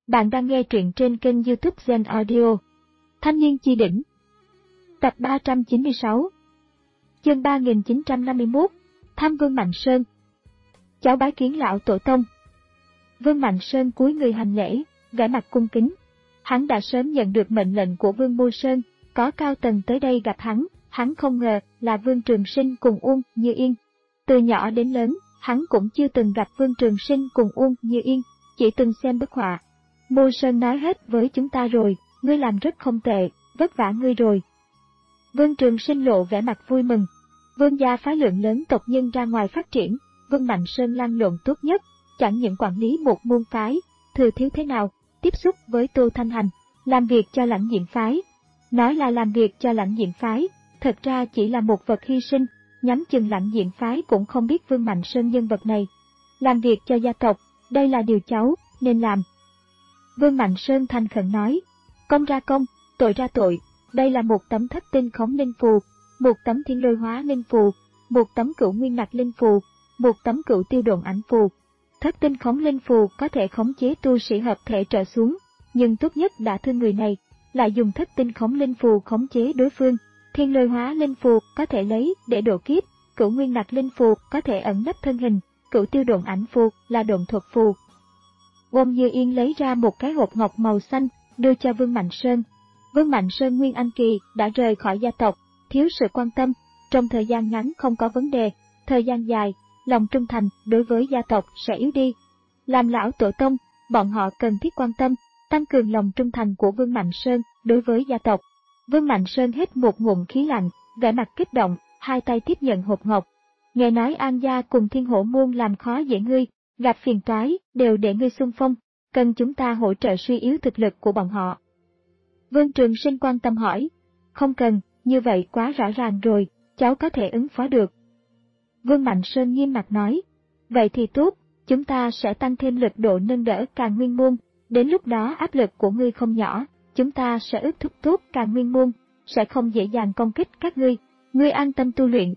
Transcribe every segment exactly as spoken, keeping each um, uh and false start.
Bạn đang nghe truyện trên kênh YouTube Zen Audio. Thanh niên chi đỉnh. Tập ba trăm chín mươi sáu. Chương ba nghìn chín trăm năm mươi mốt. Thăm Vương Mạnh Sơn. Cháu bái kiến lão tổ tông. Vương Mạnh Sơn cúi người hành lễ, vẻ mặt cung kính. Hắn đã sớm nhận được mệnh lệnh của Vương Mô Sơn, có cao tầng tới đây gặp hắn, hắn không ngờ là Vương Trường Sinh cùng Uông Như Yên. Từ nhỏ đến lớn, hắn cũng chưa từng gặp Vương Trường Sinh cùng Uông Như Yên, chỉ từng xem bức họa. Mô Sơn nói hết với chúng ta rồi, ngươi làm rất không tệ, vất vả ngươi rồi. Vương Trường Sinh lộ vẻ mặt vui mừng. Vương gia phái lượng lớn tộc nhân ra ngoài phát triển, Vương Mạnh Sơn lăn lộn tốt nhất, chẳng những quản lý một môn phái, thừa thiếu thế nào, tiếp xúc với Tô Thanh Hành, làm việc cho Lãnh Diện phái. Nói là làm việc cho Lãnh Diện phái, thật ra chỉ là một vật hy sinh, nhắm chừng Lãnh Diện phái cũng không biết Vương Mạnh Sơn nhân vật này. Làm việc cho gia tộc, đây là điều cháu nên làm. Vương Mạnh Sơn thành khẩn nói, công ra công, tội ra tội, đây là một tấm thất tinh khống linh phù, một tấm thiên lôi hóa linh phù, một tấm cửu nguyên nặc linh phù, một tấm cửu tiêu độn ảnh phù. Thất tinh khống linh phù có thể khống chế tu sĩ hợp thể trở xuống, nhưng tốt nhất đã thương người này, lại dùng thất tinh khống linh phù khống chế đối phương. Thiên lôi hóa linh phù có thể lấy để độ kiếp, cửu nguyên nặc linh phù có thể ẩn nấp thân hình, cửu tiêu độn ảnh phù là độn thuật phù. Uông Như Yên lấy ra một cái hộp ngọc màu xanh, đưa cho Vương Mạnh Sơn. Vương Mạnh Sơn nguyên anh kỳ đã rời khỏi gia tộc, thiếu sự quan tâm, trong thời gian ngắn không có vấn đề, thời gian dài, lòng trung thành đối với gia tộc sẽ yếu đi. Làm lão tổ tông, bọn họ cần thiết quan tâm, tăng cường lòng trung thành của Vương Mạnh Sơn đối với gia tộc. Vương Mạnh Sơn hít một ngụm khí lạnh, vẻ mặt kích động, hai tay tiếp nhận hộp ngọc. Nghe nói An gia cùng Thiên Hổ môn làm khó dễ ngươi, gặp phiền toái đều để ngươi xung phong, cần chúng ta hỗ trợ suy yếu thực lực của bọn họ. Vương Trường Sinh quan tâm hỏi, không cần, như vậy quá rõ ràng rồi, cháu có thể ứng phó được. Vương Mạnh Sơn nghiêm mặt nói, vậy thì tốt, chúng ta sẽ tăng thêm lực độ nâng đỡ Càn Nguyên môn, đến lúc đó áp lực của ngươi không nhỏ, chúng ta sẽ ước thúc tốt Càn Nguyên môn, sẽ không dễ dàng công kích các ngươi, ngươi an tâm tu luyện.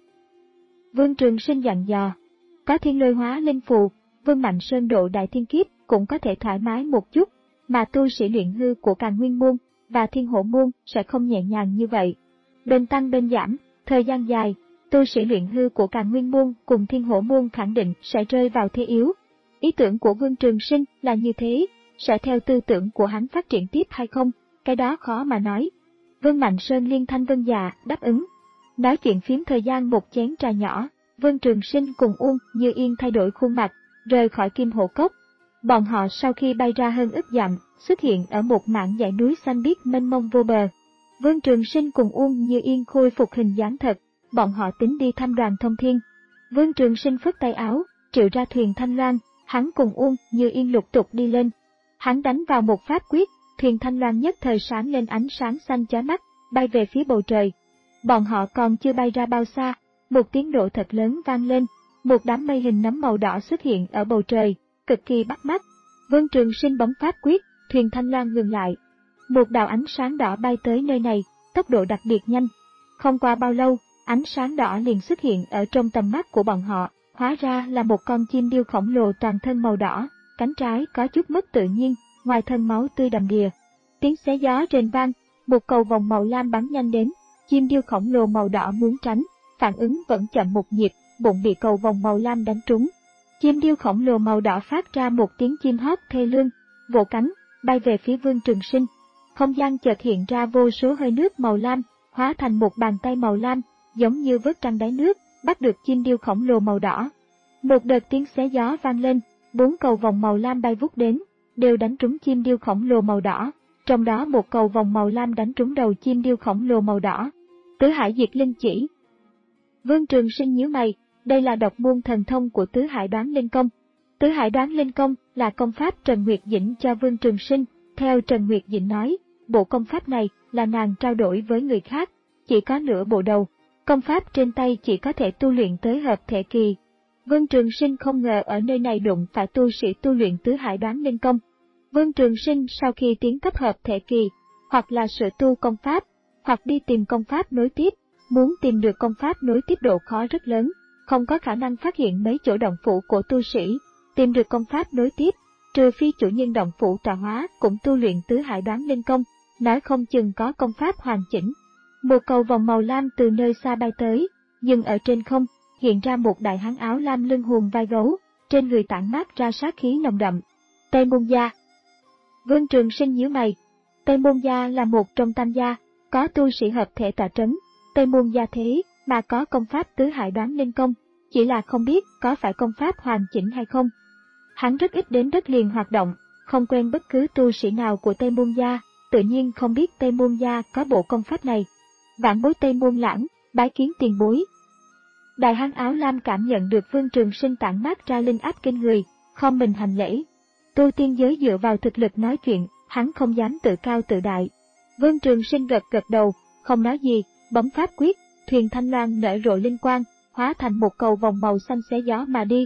Vương Trường Sinh dặn dò, có thiên lôi hóa linh phù, Vương Mạnh Sơn độ đại thiên kiếp cũng có thể thoải mái một chút, mà tu sĩ luyện hư của Càn Nguyên môn và Thiên Hổ môn sẽ không nhẹ nhàng như vậy. Bên tăng bên giảm, thời gian dài, tu sĩ luyện hư của Càn Nguyên môn cùng Thiên Hổ môn khẳng định sẽ rơi vào thế yếu. Ý tưởng của Vương Trường Sinh là như thế, sẽ theo tư tưởng của hắn phát triển tiếp hay không, cái đó khó mà nói. Vương Mạnh Sơn liên thanh vân dạ đáp ứng. Nói chuyện phím thời gian một chén trà nhỏ, Vương Trường Sinh cùng Uông Như Yên thay đổi khuôn mặt, rời khỏi Kim Hổ Cốc. Bọn họ sau khi bay ra hơn ức dặm, xuất hiện ở một mảng dãy núi xanh biếc mênh mông vô bờ. Vương Trường Sinh cùng Uông Như Yên khôi phục hình dáng thật, bọn họ tính đi thăm Đoàn Thông Thiên. Vương Trường Sinh phất tay áo, triệu ra thuyền Thanh Loan, hắn cùng Uông Như Yên lục tục đi lên. Hắn đánh vào một pháp quyết, thuyền Thanh Loan nhất thời sáng lên ánh sáng xanh chói mắt, bay về phía bầu trời. Bọn họ còn chưa bay ra bao xa, một tiếng nổ thật lớn vang lên, một đám mây hình nấm màu đỏ xuất hiện ở bầu trời, cực kỳ bắt mắt. Vương Trường Sinh bấm pháp quyết, thuyền Thanh Loan ngừng lại. Một đạo ánh sáng đỏ bay tới nơi này, tốc độ đặc biệt nhanh. Không qua bao lâu, ánh sáng đỏ liền xuất hiện ở trong tầm mắt của bọn họ, hóa ra là một con chim điêu khổng lồ toàn thân màu đỏ, cánh trái có chút mất tự nhiên, ngoài thân máu tươi đầm đìa. Tiếng xé gió rền vang, một cầu vòng màu lam bắn nhanh đến, chim điêu khổng lồ màu đỏ muốn tránh, phản ứng vẫn chậm một nhịp, bụng bị cầu vòng màu lam đánh trúng. Chim điêu khổng lồ màu đỏ phát ra một tiếng chim hót thê lương, vỗ cánh, bay về phía Vương Trường Sinh. Không gian chợt hiện ra vô số hơi nước màu lam, hóa thành một bàn tay màu lam, giống như vớt trăng đáy nước, bắt được chim điêu khổng lồ màu đỏ. Một đợt tiếng xé gió vang lên, bốn cầu vòng màu lam bay vút đến, đều đánh trúng chim điêu khổng lồ màu đỏ, trong đó một cầu vòng màu lam đánh trúng đầu chim điêu khổng lồ màu đỏ. Tứ Hải Diệt Linh Chỉ. Vương Trường Sinh nhíu mày, đây là độc môn thần thông của Tứ Hải Đoán Linh Công. Tứ Hải Đoán Linh Công là công pháp Trần Nguyệt Dĩnh cho Vương Trường Sinh, theo Trần Nguyệt Dĩnh nói, bộ công pháp này là nàng trao đổi với người khác, chỉ có nửa bộ đầu, công pháp trên tay chỉ có thể tu luyện tới hợp thể kỳ. Vương Trường Sinh không ngờ ở nơi này đụng phải tu sĩ tu luyện Tứ Hải Đoán Linh Công. Vương Trường Sinh sau khi tiến cấp hợp thể kỳ, hoặc là sửa tu công pháp, hoặc đi tìm công pháp nối tiếp, muốn tìm được công pháp nối tiếp độ khó rất lớn, không có khả năng phát hiện mấy chỗ động phủ của tu sĩ, tìm được công pháp nối tiếp, trừ phi chủ nhân động phủ trà hóa cũng tu luyện tứ hải đoán linh công, nói không chừng có công pháp hoàn chỉnh. Một cầu vòng màu lam từ nơi xa bay tới, dừng ở trên không, hiện ra một đại hán áo lam lưng hùm vai gấu, trên người tản mát ra sát khí nồng đậm. Tây Môn Gia. Vương Trường Sinh nhíu mày. Tây Môn Gia là một trong tam gia, có tu sĩ hợp thể tọa trấn. Tây Môn Gia thế mà có công pháp tứ hải đoán linh công, chỉ là không biết có phải công pháp hoàn chỉnh hay không. Hắn rất ít đến đất liền hoạt động, không quen bất cứ tu sĩ nào của Tây Môn Gia, tự nhiên không biết Tây Môn Gia có bộ công pháp này. Vãn bối Tây Môn Lãng, bái kiến tiền bối. Đại hán áo lam cảm nhận được Vương Trường Sinh tản mát ra linh áp kinh người, khom mình hành lễ. Tu tiên giới dựa vào thực lực nói chuyện, hắn không dám tự cao tự đại. Vương Trường Sinh gật gật đầu, không nói gì, bấm pháp quyết, thuyền thanh loan nở rộ linh quang, hóa thành một cầu vòng màu xanh xé gió mà đi.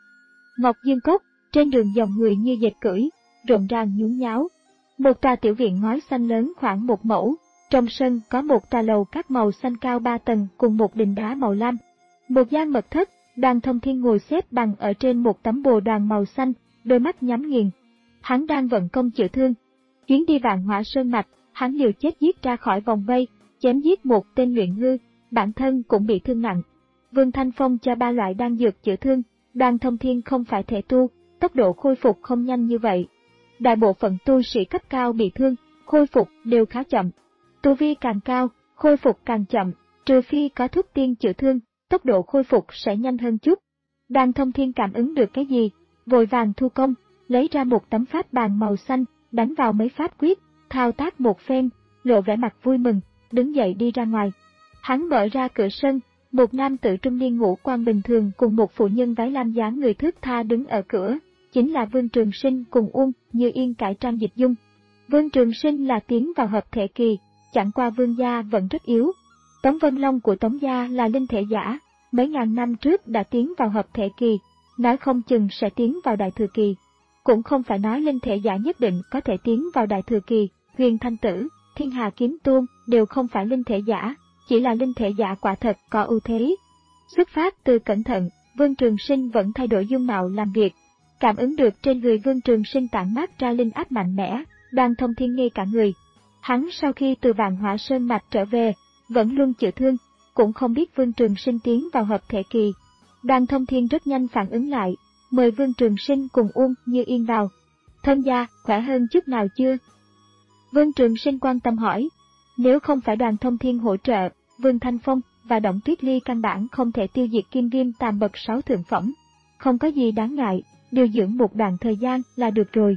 Ngọc Dương Cốc, trên đường dòng người như dệt cưỡi, rộn ràng nhốn nháo. Một tòa tiểu viện ngói xanh lớn khoảng một mẫu, trong sân có một tòa lầu các màu xanh cao ba tầng cùng một đình đá màu lam. Một gian mật thất, Đoàn Thông Thiên ngồi xếp bằng ở trên một tấm bồ đoàn màu xanh, đôi mắt nhắm nghiền. Hắn đang vận công chữa thương. Chuyến đi Vạn Hỏa Sơn mạch, hắn liều chết giết ra khỏi vòng vây, chém giết một tên luyện hư, bản thân cũng bị thương nặng. Vương Thanh Phong cho ba loại đan dược chữa thương, Đoàn Thông Thiên không phải thể tu, tốc độ khôi phục không nhanh như vậy. Đại bộ phận tu sĩ cấp cao bị thương, khôi phục đều khá chậm. Tu vi càng cao, khôi phục càng chậm, trừ phi có thuốc tiên chữa thương, tốc độ khôi phục sẽ nhanh hơn chút. Đoàn Thông Thiên cảm ứng được cái gì, vội vàng thu công, lấy ra một tấm pháp bàn màu xanh, đánh vào mấy pháp quyết, thao tác một phen, lộ vẻ mặt vui mừng, đứng dậy đi ra ngoài. Hắn mở ra cửa sân, một nam tử trung niên ngũ quan bình thường cùng một phụ nhân váy lam dáng người thướt tha đứng ở cửa, chính là Vương Trường Sinh cùng Uông Như Yên cải trang dịch dung. Vương Trường Sinh là tiến vào hợp thể kỳ, chẳng qua Vương gia vẫn rất yếu. Tống Vân Long của Tống gia là linh thể giả, mấy ngàn năm trước đã tiến vào hợp thể kỳ, nói không chừng sẽ tiến vào đại thừa kỳ. Cũng không phải nói linh thể giả nhất định có thể tiến vào đại thừa kỳ, Huyền Thanh Tử, Thiên Hà Kiếm Tôn đều không phải linh thể giả, chỉ là linh thể giả quả thật có ưu thế. Xuất phát từ cẩn thận, Vương Trường Sinh vẫn thay đổi dung mạo làm việc. Cảm ứng được trên người Vương Trường Sinh tản mát ra linh áp mạnh mẽ, Đoàn Thông Thiên ngây cả người. Hắn sau khi từ Vạn Hỏa Sơn mạch trở về, vẫn luôn chữa thương, cũng không biết Vương Trường Sinh tiến vào hợp thể kỳ. Đoàn Thông Thiên rất nhanh phản ứng lại, mời Vương Trường Sinh cùng Uông Như Yên vào. Thân gia, khỏe hơn chút nào chưa? Vương Trường Sinh quan tâm hỏi. Nếu không phải Đoàn Thông Thiên hỗ trợ, Vương Thanh Phong và Động Tuyết Ly căn bản không thể tiêu diệt kim viêm tàm bậc sáu thượng phẩm. Không có gì đáng ngại, điều dưỡng một đoạn thời gian là được rồi.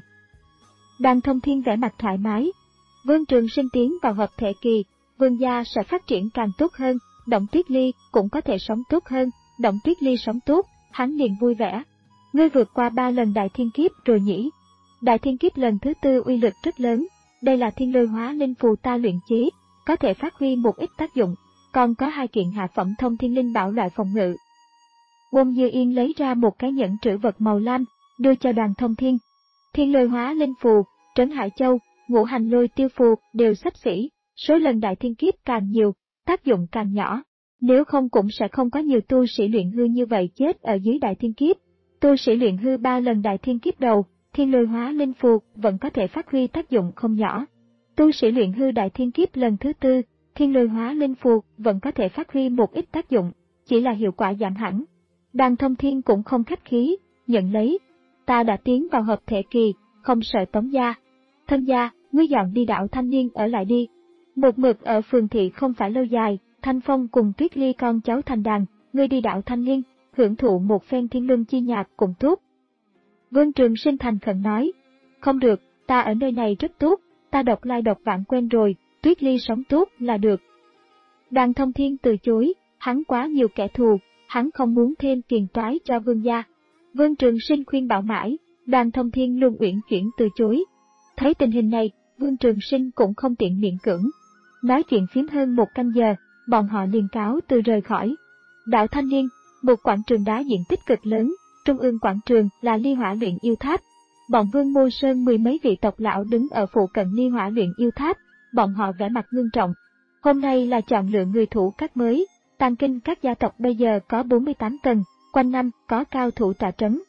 Đoàn Thông Thiên vẻ mặt thoải mái. Vương Trường Sinh tiến vào hợp thể kỳ, Vương gia sẽ phát triển càng tốt hơn, Động Tuyết Ly cũng có thể sống tốt hơn, Động Tuyết Ly sống tốt, hắn liền vui vẻ. Ngươi vượt qua ba lần đại thiên kiếp rồi nhỉ? Đại thiên kiếp lần thứ tư uy lực rất lớn, đây là thiên lôi hóa linh phù ta luyện chế, có thể phát huy một ít tác dụng, còn có hai kiện hạ phẩm thông thiên linh bảo loại phòng ngự. Uông Như Yên lấy ra một cái nhẫn trữ vật màu lam, đưa cho Đoàn Thông Thiên. Thiên lôi hóa linh phù, Trấn Hải Châu, ngũ hành lôi tiêu phù đều xấp xỉ, số lần đại thiên kiếp càng nhiều, tác dụng càng nhỏ. Nếu không cũng sẽ không có nhiều tu sĩ luyện hư như vậy chết ở dưới đại thiên kiếp. Tu sĩ luyện hư ba lần đại thiên kiếp đầu, thiên lôi hóa linh phù vẫn có thể phát huy tác dụng không nhỏ. Tu sĩ luyện hư đại thiên kiếp lần thứ tư, thiên lôi hóa linh phù vẫn có thể phát huy một ít tác dụng, chỉ là hiệu quả giảm hẳn. Đoàn Thông Thiên cũng không khách khí, nhận lấy. Ta đã tiến vào hợp thể kỳ, không sợ Tống gia. Thân gia, ngươi dọn đi đảo Thanh Niên ở lại đi. Một mực ở phường thị không phải lâu dài, Thanh Phong cùng Tuyết Ly con cháu thành đàn, ngươi đi đảo Thanh Niên, hưởng thụ một phen thiên luân chi nhạc cũng tốt. Vương Trường Sinh thành khẩn nói, không được, ta ở nơi này rất tốt, ta độc lai độc vãng quen rồi, Tuyết Ly sống tốt là được. Đoàn Thông Thiên từ chối, hắn quá nhiều kẻ thù, hắn không muốn thêm phiền toái cho Vương gia. Vương Trường Sinh khuyên bảo mãi, Đoàn Thông Thiên luôn uyển chuyển từ chối. Thấy tình hình này, Vương Trường Sinh cũng không tiện miễn cưỡng. Nói chuyện phím hơn một canh giờ, bọn họ liền cáo từ rời khỏi. Đảo Thanh Niên, một quảng trường đá diện tích cực lớn, trung ương quảng trường là Ly Hỏa Luyện Yêu Tháp. Bọn Vương Mô Sơn mười mấy vị tộc lão đứng ở phụ cận Ly Hỏa Luyện Yêu Tháp, bọn họ vẻ mặt ngưng trọng. Hôm nay là chọn lựa người thủ các mới, tàng kinh các gia tộc bây giờ có bốn mươi tám tầng, quanh năm có cao thủ tọa trấn.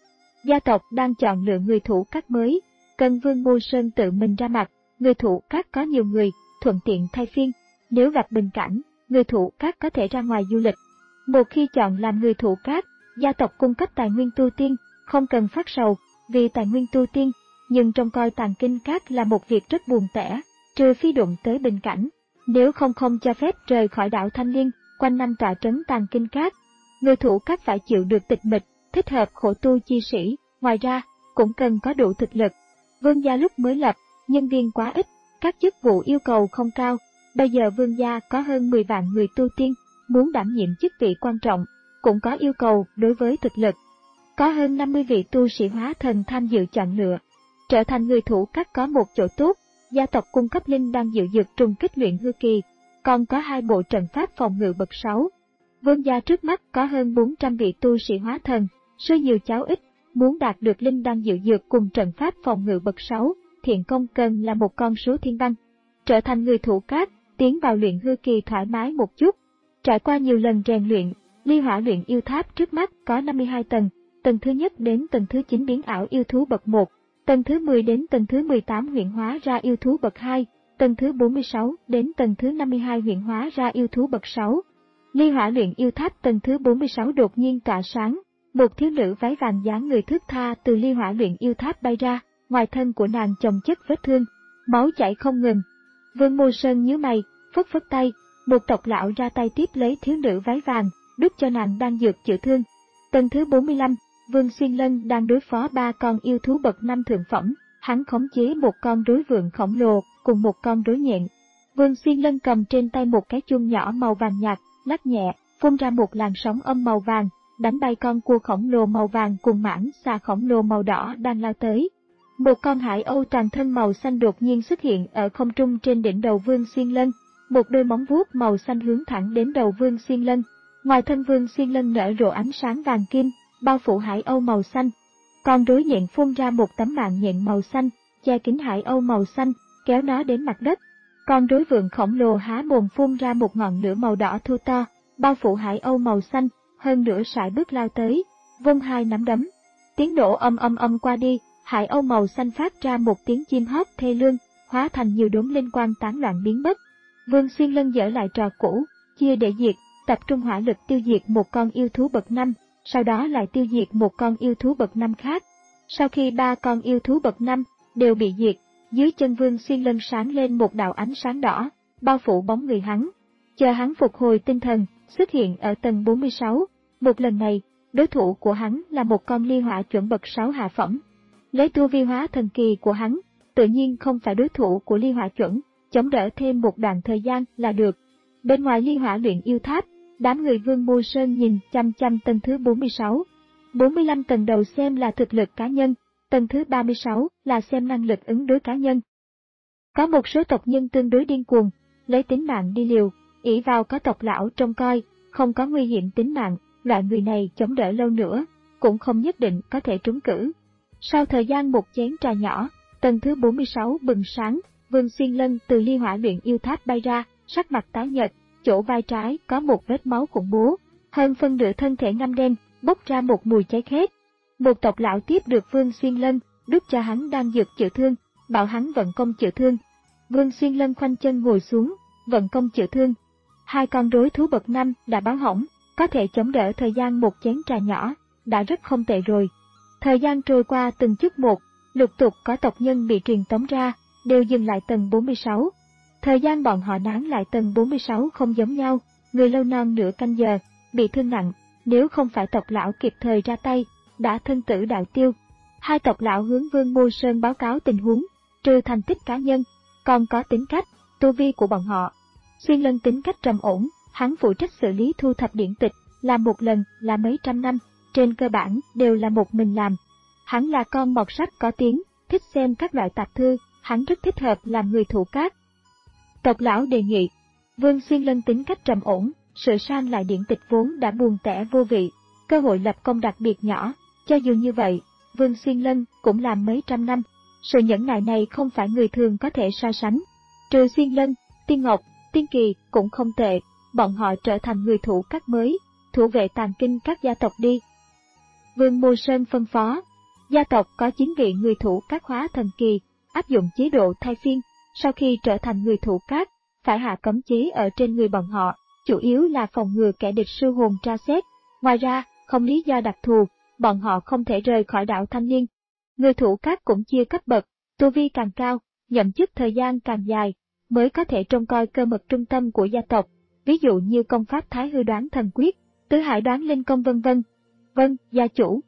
Gia tộc đang chọn lựa người thủ các mới, cần Vương Mô Sơn tự mình ra mặt, người thủ các có nhiều người, thuận tiện thay phiên. Nếu gặp bình cảnh, người thủ các có thể ra ngoài du lịch. Một khi chọn làm người thủ các, gia tộc cung cấp tài nguyên tu tiên, không cần phát sầu vì tài nguyên tu tiên, nhưng trông coi tàng kinh các là một việc rất buồn tẻ, trừ phi đụng tới bình cảnh. Nếu không không cho phép rời khỏi đảo Thanh Liên, quanh năm tọa trấn tàng kinh các, người thủ các phải chịu được tịch mịch, thích hợp khổ tu chi sĩ. Ngoài ra, cũng cần có đủ thực lực. Vương gia lúc mới lập, nhân viên quá ít, các chức vụ yêu cầu không cao. Bây giờ vương gia có hơn mười vạn người tu tiên, muốn đảm nhiệm chức vị quan trọng, cũng có yêu cầu đối với thực lực. Có hơn năm mươi vị tu sĩ hóa thần tham dự chọn lựa. Trở thành người thủ các có một chỗ tốt, gia tộc cung cấp linh đan diệu dược trùng kích luyện hư kỳ, còn có hai bộ trận pháp phòng ngự bậc sáu. Vương gia trước mắt có hơn bốn trăm vị tu sĩ hóa thần, sư nhiều cháu ít, muốn đạt được linh đan diệu dược cùng trận pháp phòng ngự bậc sáu, thiện công cần là một con số thiên văn. Trở thành người thủ các, tiến vào luyện hư kỳ thoải mái một chút. Trải qua nhiều lần rèn luyện, ly hỏa luyện yêu tháp trước mắt có năm mươi hai tầng, tầng thứ nhất đến tầng thứ chín biến ảo yêu thú bậc một, tầng thứ mười đến tầng thứ mười tám huyện hóa ra yêu thú bậc hai, tầng thứ bốn mươi sáu đến tầng thứ năm mươi hai huyện hóa ra yêu thú bậc sáu. Ly hỏa luyện yêu tháp tầng thứ bốn mươi sáu đột nhiên tỏa sáng, một thiếu nữ váy vàng dáng người thướt tha từ ly hỏa luyện yêu tháp bay ra, ngoài thân của nàng chồng chất vết thương, máu chảy không ngừng. Vương Mô Sơn nhíu mày, phất phất tay, một tộc lão ra tay tiếp lấy thiếu nữ váy vàng, đút cho nàng đan dược chữa thương. Tầng thứ bốn mươi lăm, Vương Xuyên Lân đang đối phó ba con yêu thú bậc năm thượng phẩm, hắn khống chế một con rối vượn khổng lồ cùng một con rối nhện. Vương Xuyên Lân cầm trên tay một cái chuông nhỏ màu vàng nhạt, lắc nhẹ, phun ra một làn sóng âm màu vàng, đánh bay con cua khổng lồ màu vàng cùng mãng xà khổng lồ màu đỏ đang lao tới. Một con hải âu toàn thân màu xanh đột nhiên xuất hiện ở không trung trên đỉnh đầu Vương Xuyên Lân, một đôi móng vuốt màu xanh hướng thẳng đến đầu Vương Xuyên Lân. Ngoài thân Vương Xuyên Lân nở rộ ánh sáng vàng kim, bao phủ hải âu màu xanh. Con rối nhện phun ra một tấm mạng nhện màu xanh, che kín hải âu màu xanh, kéo nó đến mặt đất. Con rối vượn khổng lồ há mồm phun ra một ngọn lửa màu đỏ thô to, bao phủ hải âu màu xanh, hơn nửa sải bước lao tới, vung hai nắm đấm. Tiếng nổ âm âm âm qua đi, hải âu màu xanh phát ra một tiếng chim hót thê lương, hóa thành nhiều đốm linh quang tán loạn biến mất. Vương Xuyên Lân dở lại trò cũ, chia để diệt, tập trung hỏa lực tiêu diệt một con yêu thú bậc năm, sau đó lại tiêu diệt một con yêu thú bậc năm khác. Sau khi ba con yêu thú bậc năm đều bị diệt, dưới chân Vương Xuyên Lân sáng lên một đạo ánh sáng đỏ, bao phủ bóng người hắn. Chờ hắn phục hồi tinh thần, xuất hiện ở tầng bốn mươi sáu, một lần này, đối thủ của hắn là một con ly hỏa chuẩn bậc sáu hạ phẩm. Lấy tu vi hóa thần kỳ của hắn, tự nhiên không phải đối thủ của ly hỏa chuẩn, chống đỡ thêm một đoạn thời gian là được. Bên ngoài ly hỏa luyện yêu tháp, đám người Vương Mô Sơn nhìn chăm chăm tầng thứ bốn mươi sáu. bốn mươi lăm tầng đầu xem là thực lực cá nhân, tầng thứ ba mươi sáu là xem năng lực ứng đối cá nhân. Có một số tộc nhân tương đối điên cuồng, lấy tính mạng đi liều, ỷ vào có tộc lão trông coi, không có nguy hiểm tính mạng, loại người này chống đỡ lâu nữa, cũng không nhất định có thể trúng cử. Sau thời gian một chén trà nhỏ, tầng thứ bốn mươi sáu bừng sáng, Vương Xuyên Lân từ ly hỏa luyện yêu tháp bay ra, sắc mặt tái nhợt, chỗ vai trái có một vết máu khủng bố, hơn phân nửa thân thể ngăm đen, bốc ra một mùi cháy khét. Một tộc lão tiếp được Vương Xuyên Lân, đút cho hắn đan dược chữa thương, bảo hắn vận công chữa thương. Vương Xuyên Lân khoanh chân ngồi xuống, vận công chữa thương. Hai con rối thú bậc năm đã báo hỏng, có thể chống đỡ thời gian một chén trà nhỏ, đã rất không tệ rồi. Thời gian trôi qua từng chút một, lục tục có tộc nhân bị truyền tống ra, đều dừng lại tầng bốn mươi sáu. Thời gian bọn họ nán lại tầng bốn mươi sáu không giống nhau, người lâu non nửa canh giờ, bị thương nặng, nếu không phải tộc lão kịp thời ra tay, đã thân tử đạo tiêu. Hai tộc lão hướng Vương Mô Sơn báo cáo tình huống, trừ thành tích cá nhân, còn có tính cách, tu vi của bọn họ. Xuyên Lân tính cách trầm ổn, hắn phụ trách xử lý thu thập điển tịch, làm một lần là mấy trăm năm, trên cơ bản đều là một mình làm. Hắn là con mọt sách có tiếng, thích xem các loại tạp thư, hắn rất thích hợp làm người thủ cát. Tộc lão đề nghị, Vương Xuyên Lân tính cách trầm ổn, sửa sang lại điển tịch vốn đã buồn tẻ vô vị, cơ hội lập công đặc biệt nhỏ, cho dù như vậy, Vương Xuyên Lân cũng làm mấy trăm năm, sự nhẫn nại này không phải người thường có thể so sánh. Trừ Xuyên Lân, Tiên Ngọc, Tiên Kỳ cũng không tệ, bọn họ trở thành người thủ các mới, thủ vệ tàng kinh các gia tộc đi. Vương Mô Sơn phân phó, Gia tộc có chín vị người thủ các khóa thần kỳ, áp dụng chế độ thay phiên, sau khi trở thành người thủ các, phải hạ cấm chế ở trên người bọn họ, chủ yếu là phòng ngừa kẻ địch sư hồn tra xét. Ngoài ra, không lý do đặc thù, bọn họ không thể rời khỏi đảo Thanh Niên. Người thủ các cũng chia cấp bậc, tu vi càng cao, nhậm chức thời gian càng dài, mới có thể trông coi cơ mật trung tâm của gia tộc, ví dụ như công pháp Thái Hư đoán thần quyết, Tứ Hải đoán linh công vân vân. Vâng, gia chủ.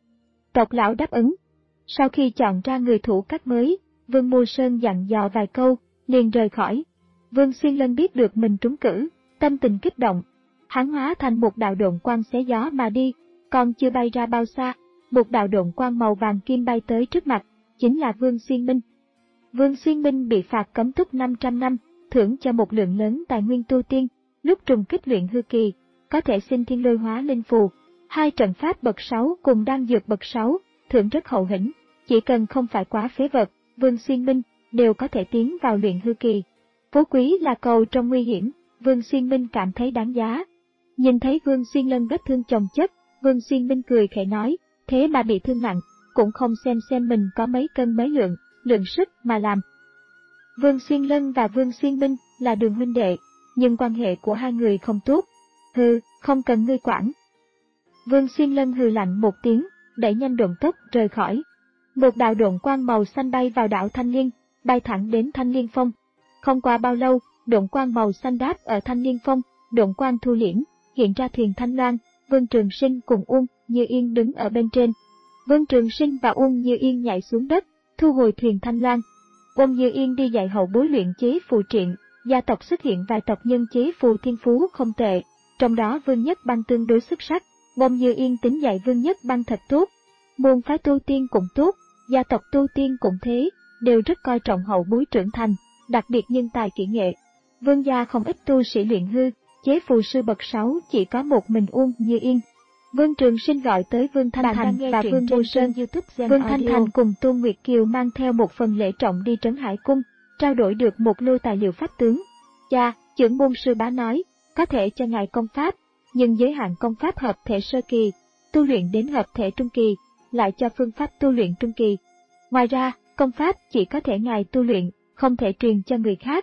Tộc lão đáp ứng. Sau khi chọn ra người thủ các mới, Vương Mưu Sơn dặn dò vài câu, liền rời khỏi. Vương Xuyên Lân biết được mình trúng cử, tâm tình kích động. Hắn hóa thành một đạo độn quang xé gió mà đi, còn chưa bay ra bao xa, một đạo độn quang màu vàng kim bay tới trước mặt, chính là Vương Xuyên Minh. Vương Xuyên Minh bị phạt cấm túc năm trăm năm, thưởng cho một lượng lớn tài nguyên tu tiên, lúc trùng kích luyện hư kỳ, có thể xin thiên lôi hóa linh phù. Hai trận pháp bậc sáu cùng đan dược bậc sáu, thưởng rất hậu hĩnh, chỉ cần không phải quá phế vật, Vương Xuyên Minh đều có thể tiến vào luyện hư kỳ. Phú quý là cầu trong nguy hiểm, Vương Xuyên Minh cảm thấy đáng giá. Nhìn thấy Vương Xuyên Lân vết thương chồng chất, Vương Xuyên Minh cười khẽ nói, thế mà bị thương nặng, cũng không xem xem mình có mấy cân mấy lượng, lượng sức mà làm. Vương Xuyên Lân và Vương Xuyên Minh là đường huynh đệ, nhưng quan hệ của hai người không tốt. Hừ, không cần ngươi quản. Vương Xuyên Lân hừ lạnh một tiếng, đẩy nhanh độn tốc rời khỏi. Một đạo độn quang màu xanh bay vào đảo Thanh Liên, bay thẳng đến Thanh Liên Phong. Không qua bao lâu, độn quang màu xanh đáp ở Thanh Liên Phong, độn quang thu liễm, hiện ra thuyền Thanh Loan, Vương Trường Sinh cùng Uông Như Yên đứng ở bên trên. Vương Trường Sinh và Uông Như Yên nhảy xuống đất, thu hồi thuyền Thanh Loan. Uông Như Yên đi dạy hậu bối luyện chế phù triện, gia tộc xuất hiện vài tộc nhân chế phù thiên phú không tệ, trong đó Vương Nhất Băng tương đối xuất sắc. Uông Như Yên tính dạy Vương Nhất Băng thật tốt, môn phái tu tiên cũng tốt, gia tộc tu tiên cũng thế, đều rất coi trọng hậu bối trưởng thành, đặc biệt nhân tài kỹ nghệ. Vương gia không ít tu sĩ luyện hư, chế phù sư bậc sáu chỉ có một mình Uông Như Yên. Vương Trường Sinh gọi tới Vương Thanh Thành và Vương Mưu Sơn. Vương Thanh Thành cùng Tôn Nguyệt Kiều mang theo một phần lễ trọng đi Trấn Hải Cung, trao đổi được một lô tài liệu pháp tướng. Cha, trưởng môn sư bá nói, có thể cho ngài công pháp, nhưng giới hạn công pháp hợp thể sơ kỳ, tu luyện đến hợp thể trung kỳ, lại cho phương pháp tu luyện trung kỳ. Ngoài ra, công pháp chỉ có thể ngài tu luyện, không thể truyền cho người khác.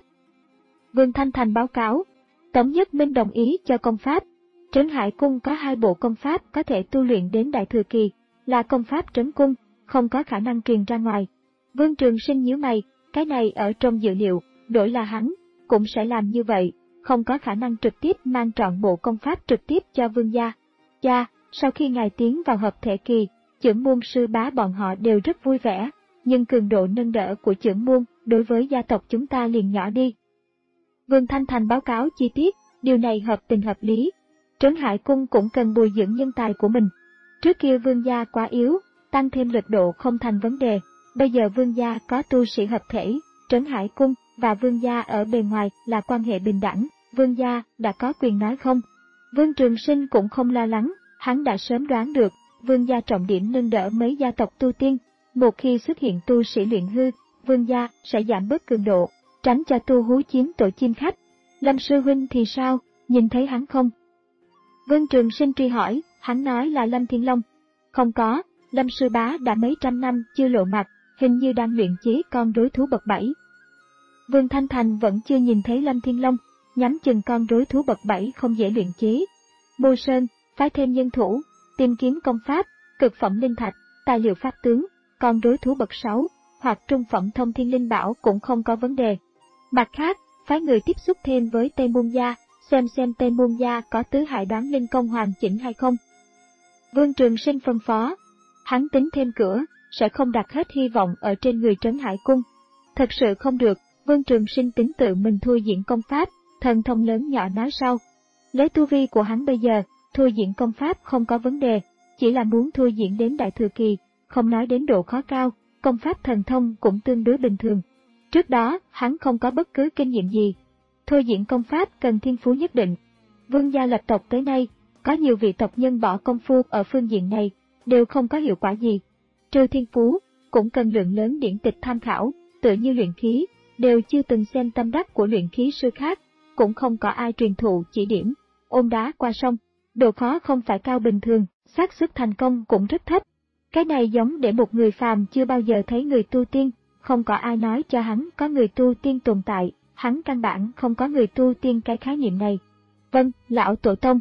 Vương Thanh Thành báo cáo, Tống Nhất Minh đồng ý cho công pháp. Trấn Hải Cung có hai bộ công pháp có thể tu luyện đến đại thừa kỳ, là công pháp Trấn Cung, không có khả năng truyền ra ngoài. Vương Trường Sinh nhíu mày, cái này ở trong dự liệu, đổi là hắn, cũng sẽ làm như vậy, không có khả năng trực tiếp mang trọn bộ công pháp trực tiếp cho vương gia. Cha, sau khi ngài tiến vào hợp thể kỳ, trưởng môn sư bá bọn họ đều rất vui vẻ, nhưng cường độ nâng đỡ của trưởng môn đối với gia tộc chúng ta liền nhỏ đi. Vương Thanh Thành báo cáo chi tiết, điều này hợp tình hợp lý. Trấn Hải Cung cũng cần bồi dưỡng nhân tài của mình. Trước kia vương gia quá yếu, tăng thêm lực độ không thành vấn đề, bây giờ vương gia có tu sĩ hợp thể, Trấn Hải Cung và vương gia ở bề ngoài là quan hệ bình đẳng, vương gia đã có quyền nói không. Vương Trường Sinh cũng không lo lắng, hắn đã sớm đoán được, vương gia trọng điểm nâng đỡ mấy gia tộc tu tiên, một khi xuất hiện tu sĩ luyện hư, vương gia sẽ giảm bớt cường độ, tránh cho tu hú chiếm tổ chim khách. Lâm sư huynh thì sao, nhìn thấy hắn không? Vương Trường Sinh truy hỏi, hắn nói là Lâm Thiên Long. Không có, Lâm sư bá đã mấy trăm năm chưa lộ mặt, hình như đang luyện chế con rối thú bậc bảy. Vương Thanh Thành vẫn chưa nhìn thấy Lâm Thiên Long, nhắm chừng con rối thú bậc bảy không dễ luyện chế. Mưu Sơn, phái thêm nhân thủ, tìm kiếm công pháp, cực phẩm linh thạch, tài liệu pháp tướng, con rối thú bậc sáu, hoặc trung phẩm thông thiên linh bảo cũng không có vấn đề. Mặt khác, phái người tiếp xúc thêm với Tây Môn Gia, xem xem Tây Môn Gia có tứ hải đoán linh công hoàn chỉnh hay không. Vương Trường Sinh phân phó, hắn tính thêm cửa, sẽ không đặt hết hy vọng ở trên người Trấn Hải Cung. Thật sự không được, Vương Trường Sinh tính tự mình thôi diễn công pháp, thần thông lớn nhỏ nói sau. Lấy tu vi của hắn bây giờ, thôi diễn công pháp không có vấn đề, chỉ là muốn thôi diễn đến đại thừa kỳ, không nói đến độ khó cao, công pháp thần thông cũng tương đối bình thường. Trước đó, hắn không có bất cứ kinh nghiệm gì. Thôi diễn công pháp cần thiên phú nhất định. Vương gia lập tộc tới nay, có nhiều vị tộc nhân bỏ công phu ở phương diện này, đều không có hiệu quả gì. Trừ thiên phú, cũng cần lượng lớn điển tịch tham khảo, tựa như luyện khí, đều chưa từng xem tâm đắc của luyện khí sư khác, cũng không có ai truyền thụ chỉ điểm, ôm đá qua sông, độ khó không phải cao bình thường, xác suất thành công cũng rất thấp. Cái này giống để một người phàm chưa bao giờ thấy người tu tiên, không có ai nói cho hắn có người tu tiên tồn tại, hắn căn bản không có người tu tiên cái khái niệm này. Vâng, lão tổ tông.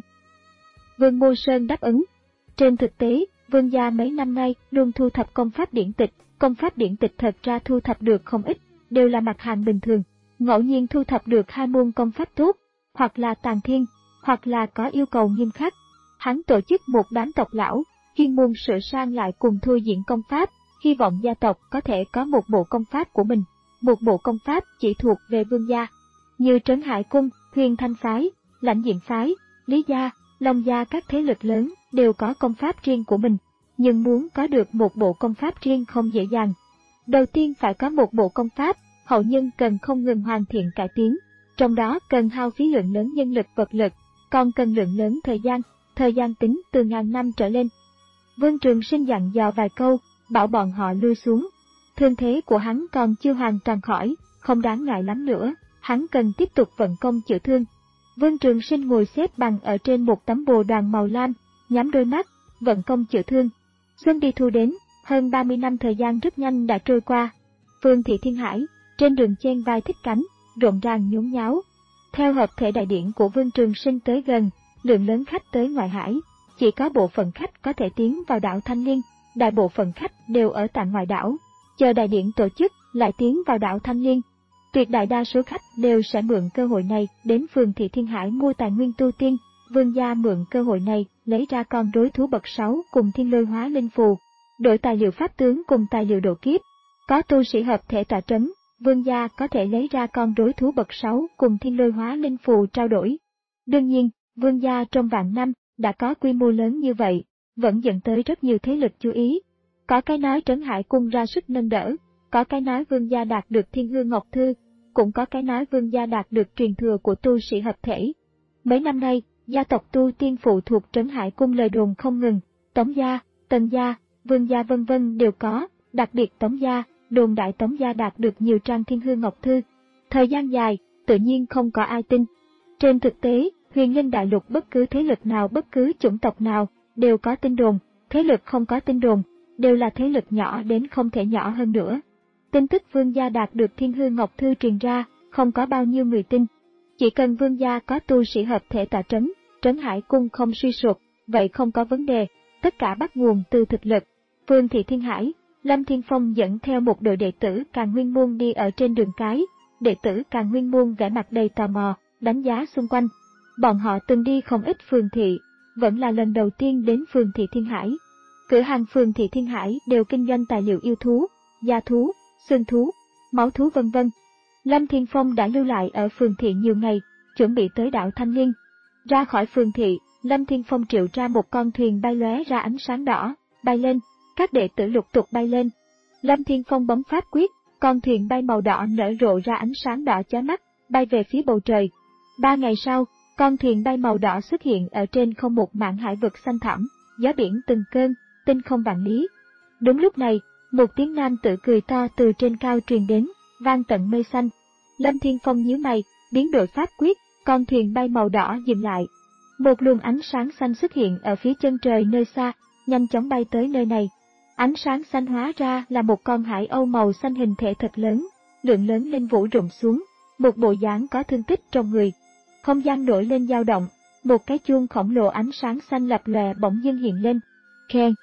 Vương Mô Sơn đáp ứng. Trên thực tế, Vương gia mấy năm nay luôn thu thập công pháp điển tịch, công pháp điển tịch thật ra thu thập được không ít, đều là mặt hàng bình thường, ngẫu nhiên thu thập được hai môn công pháp tốt, hoặc là tàng thiên, hoặc là có yêu cầu nghiêm khắc. Hắn tổ chức một đám tộc lão, chuyên môn sửa sang lại cùng thôi diễn công pháp, hy vọng gia tộc có thể có một bộ công pháp của mình, một bộ công pháp chỉ thuộc về Vương gia, như Trấn Hải Cung, Huyền Thanh Phái, Lãnh Diện Phái, Lý Gia, Long Gia, các thế lực lớn đều có công pháp riêng của mình, nhưng muốn có được một bộ công pháp riêng không dễ dàng. Đầu tiên phải có một bộ công pháp, hậu nhân cần không ngừng hoàn thiện cải tiến, trong đó cần hao phí lượng lớn nhân lực vật lực, còn cần lượng lớn thời gian, thời gian tính từ ngàn năm trở lên. Vương Trường Sinh dặn dò vài câu, bảo bọn họ lui xuống. Thương thế của hắn còn chưa hoàn toàn khỏi, không đáng ngại lắm nữa, hắn cần tiếp tục vận công chữa thương. Vương Trường Sinh ngồi xếp bằng ở trên một tấm bồ đoàn màu lam, nhắm đôi mắt, vận công chữa thương. Xuân đi thu đến, hơn ba mươi năm thời gian rất nhanh đã trôi qua. Phương Thị Thiên Hải, trên đường chen vai thích cánh, rộn ràng nhốn nháo. Theo hợp thể đại điển của Vương Trường Sinh tới gần, lượng lớn khách tới ngoại hải, chỉ có bộ phận khách có thể tiến vào đảo Thanh Liên, đại bộ phận khách đều ở tại ngoài đảo, chờ đại điển tổ chức lại tiến vào đảo Thanh Liên. Tuyệt đại đa số khách đều sẽ mượn cơ hội này đến Phường Thị Thiên Hải mua tài nguyên tu tiên. Vương gia mượn cơ hội này lấy ra con rối thú bậc sáu cùng thiên lôi hóa linh phù, đổi tài liệu pháp tướng cùng tài liệu độ kiếp. Có tu sĩ hợp thể tọa trấn, Vương gia có thể lấy ra con rối thú bậc sáu cùng thiên lôi hóa linh phù trao đổi. Đương nhiên, Vương gia trong vạn năm đã có quy mô lớn như vậy, vẫn dẫn tới rất nhiều thế lực chú ý. Có cái nói Trấn Hải Cung ra sức nâng đỡ, có cái nói Vương gia đạt được Thiên Hương Ngọc Thư, cũng có cái nói Vương gia đạt được truyền thừa của tu sĩ hợp thể. Mấy năm nay, gia tộc tu tiên phụ thuộc Trấn Hải Cung lời đồn không ngừng, Tống gia, Tần gia, Vương gia vân vân đều có, đặc biệt Tống gia, đồn đại Tống gia đạt được nhiều trang Thiên Hương Ngọc Thư. Thời gian dài, tự nhiên không có ai tin. Trên thực tế, Huyền Linh Đại Lục bất cứ thế lực nào, bất cứ chủng tộc nào, đều có tin đồn, thế lực không có tin đồn, đều là thế lực nhỏ đến không thể nhỏ hơn nữa. Tin tức Vương gia đạt được Thiên Hương Ngọc Thư truyền ra, không có bao nhiêu người tin. Chỉ cần Vương gia có tu sĩ hợp thể tọa trấn, Trấn Hải Cung không suy sụp, vậy không có vấn đề, tất cả bắt nguồn từ thực lực. Phương Thị Thiên Hải, Lâm Thiên Phong dẫn theo một đội đệ tử Càn Nguyên Môn đi ở trên đường cái, đệ tử Càn Nguyên Môn vẻ mặt đầy tò mò, đánh giá xung quanh. Bọn họ từng đi không ít phường thị, vẫn là lần đầu tiên đến Phường Thị Thiên Hải. Cửa hàng Phường Thị Thiên Hải đều kinh doanh tài liệu yêu thú, da thú, xương thú, máu thú vân vân. Lâm Thiên Phong đã lưu lại ở Phường Thị nhiều ngày, chuẩn bị tới đảo Thanh Liên. Ra khỏi Phường Thị, Lâm Thiên Phong triệu ra một con thuyền bay lóe ra ánh sáng đỏ, bay lên, các đệ tử lục tục bay lên. Lâm Thiên Phong bấm pháp quyết, con thuyền bay màu đỏ nở rộ ra ánh sáng đỏ chói mắt, bay về phía bầu trời. Ba ngày sau, con thuyền bay màu đỏ xuất hiện ở trên không một mảng hải vực xanh thẳm, gió biển từng cơn, tinh không vạn lý. Đúng lúc này, một tiếng nam tử cười to từ trên cao truyền đến, vang tận mây xanh. Lâm Thiên Phong nhíu mày, biến đổi pháp quyết, con thuyền bay màu đỏ dừng lại. Một luồng ánh sáng xanh xuất hiện ở phía chân trời nơi xa, nhanh chóng bay tới nơi này. Ánh sáng xanh hóa ra là một con hải âu màu xanh hình thể thật lớn, lượng lớn linh vũ rụng xuống, một bộ dáng có thương tích trong người. Không gian nổi lên dao động, một cái chuông khổng lồ ánh sáng xanh lập lòe bỗng dưng hiện lên. Keng!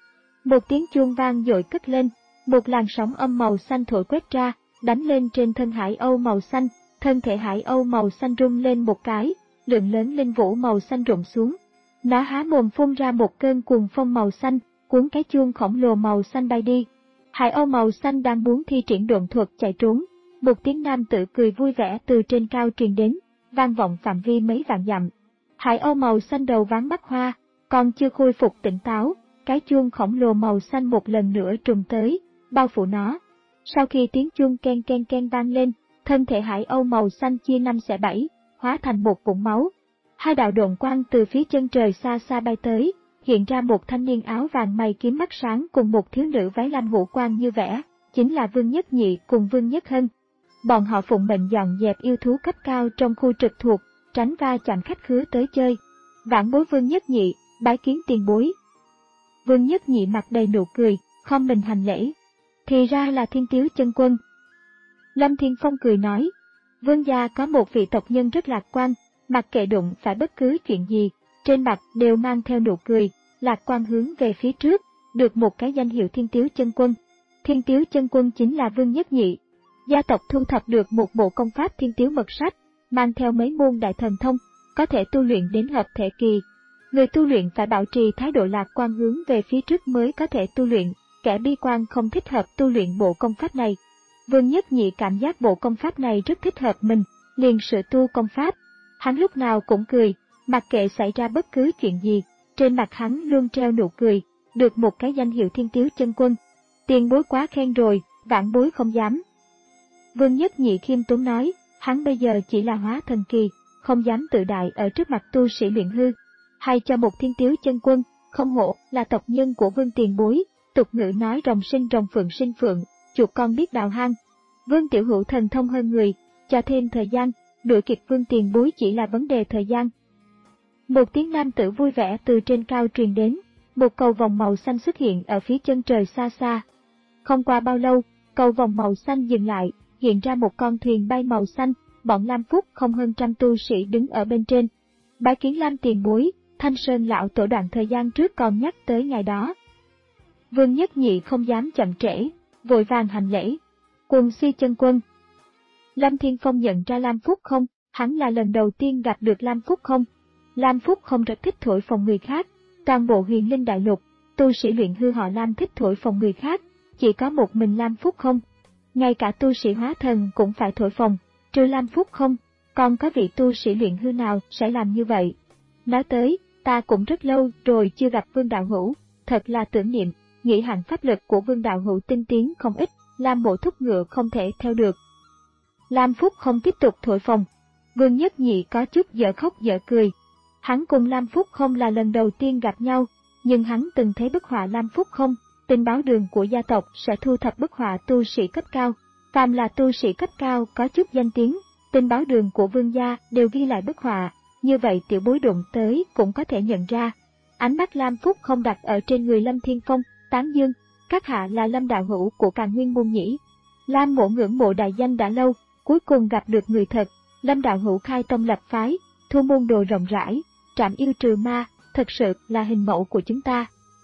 Một tiếng chuông vang dội cất lên, một làn sóng âm màu xanh thổi quét ra, đánh lên trên thân hải âu màu xanh, thân thể hải âu màu xanh rung lên một cái, lượng lớn linh vũ màu xanh rụng xuống. Nó há mồm phun ra một cơn cuồng phong màu xanh, cuốn cái chuông khổng lồ màu xanh bay đi. Hải âu màu xanh đang muốn thi triển độn thuật chạy trốn, một tiếng nam tử cười vui vẻ từ trên cao truyền đến, vang vọng phạm vi mấy vạn dặm. Hải âu màu xanh đầu váng mắt hoa, còn chưa khôi phục tỉnh táo, cái chuông khổng lồ màu xanh một lần nữa trùng tới, bao phủ nó. Sau khi tiếng chuông ken ken ken vang lên, thân thể hải âu màu xanh chia năm xẻ bảy, hóa thành một vũng máu. Hai đạo độn quang từ phía chân trời xa xa bay tới, hiện ra một thanh niên áo vàng mày kiếm mắt sáng cùng một thiếu nữ váy lam ngũ quan như vẽ, chính là Vương Nhất Nhị cùng Vương Nhất Hân. Bọn họ phụng mệnh dọn dẹp yêu thú cấp cao trong khu trực thuộc, tránh va chạm khách khứa tới chơi. Vãn bối Vương Nhất Nhị, bái kiến tiền bối. Vương Nhất Nhị mặt đầy nụ cười, khom mình hành lễ. Thì ra là Thiên Tiếu chân quân. Lâm Thiên Phong cười nói, Vương gia có một vị tộc nhân rất lạc quan, mặc kệ đụng phải bất cứ chuyện gì, trên mặt đều mang theo nụ cười, lạc quan hướng về phía trước, được một cái danh hiệu Thiên Tiếu chân quân. Thiên Tiếu chân quân chính là Vương Nhất Nhị. Gia tộc thu thập được một bộ công pháp Thiên Tiếu mật sách, mang theo mấy môn đại thần thông, có thể tu luyện đến hợp thể kỳ. Người tu luyện phải bảo trì thái độ lạc quan hướng về phía trước mới có thể tu luyện, kẻ bi quan không thích hợp tu luyện bộ công pháp này. Vương Nhất Nhị cảm giác bộ công pháp này rất thích hợp mình, liền sự tu công pháp. Hắn lúc nào cũng cười, mặc kệ xảy ra bất cứ chuyện gì, trên mặt hắn luôn treo nụ cười, được một cái danh hiệu Thiên Tiếu chân quân. Tiền bối quá khen rồi, vãn bối không dám. Vương Nhất Nhị khiêm tốn nói, hắn bây giờ chỉ là hóa thần kỳ, không dám tự đại ở trước mặt tu sĩ luyện hư. Hay cho một Thiên Tiếu chân quân, không hổ là tộc nhân của Vương tiền bối, tục ngữ nói rồng sinh rồng phượng sinh phượng, chuột con biết đào hang. Vương tiểu hữu thần thông hơn người, cho thêm thời gian, đuổi kịp Vương tiền bối chỉ là vấn đề thời gian. Một tiếng nam tử vui vẻ từ trên cao truyền đến, một cầu vòng màu xanh xuất hiện ở phía chân trời xa xa. Không qua bao lâu, cầu vòng màu xanh dừng lại, hiện ra một con thuyền bay màu xanh, bọn Lam Phúc không hơn trăm tu sĩ đứng ở bên trên. Bái kiến Lam tiền bối, Thanh Sơn lão tổ đoạn thời gian trước còn nhắc tới ngày đó. Vương Nhất Nhị không dám chậm trễ, vội vàng hành lễ. Quần Si chân quân. Lâm Thiên Phong nhận ra Lam Phúc không, hắn là lần đầu tiên gặp được Lam Phúc không. Lam Phúc không rất thích thổi phồng người khác, toàn bộ Huyền Linh đại lục, tu sĩ luyện hư họ Lam thích thổi phồng người khác, chỉ có một mình Lam Phúc không. Ngay cả tu sĩ hóa thần cũng phải thổi phồng, trừ Lam Phúc không, còn có vị tu sĩ luyện hư nào sẽ làm như vậy. Nói tới, ta cũng rất lâu rồi chưa gặp Vương đạo hữu, thật là tưởng niệm, nghĩ hạnh pháp lực của Vương đạo hữu tinh tiến không ít, Lam bộ thúc ngựa không thể theo được. Lam Phúc không tiếp tục thổi phồng, Vương Nhất Nhị có chút dở khóc dở cười. Hắn cùng Lam Phúc không là lần đầu tiên gặp nhau, nhưng hắn từng thấy bức họa Lam Phúc không, tình báo đường của gia tộc sẽ thu thập bức họa tu sĩ cấp cao, phàm là tu sĩ cấp cao có chút danh tiếng, tình báo đường của Vương gia đều ghi lại bức họa, như vậy tiểu bối đụng tới cũng có thể nhận ra. Ánh mắt Lam Phúc không đặt ở trên người Lâm Thiên Phong, tán dương, các hạ là Lâm đạo hữu của Càn Nguyên môn nhỉ. Lam mộ ngưỡng mộ đại danh đã lâu, cuối cùng gặp được người thật, Lâm đạo hữu khai tông lập phái, thu môn đồ rộng rãi, trảm yêu trừ ma, thật sự là hình mẫu của chúng ta.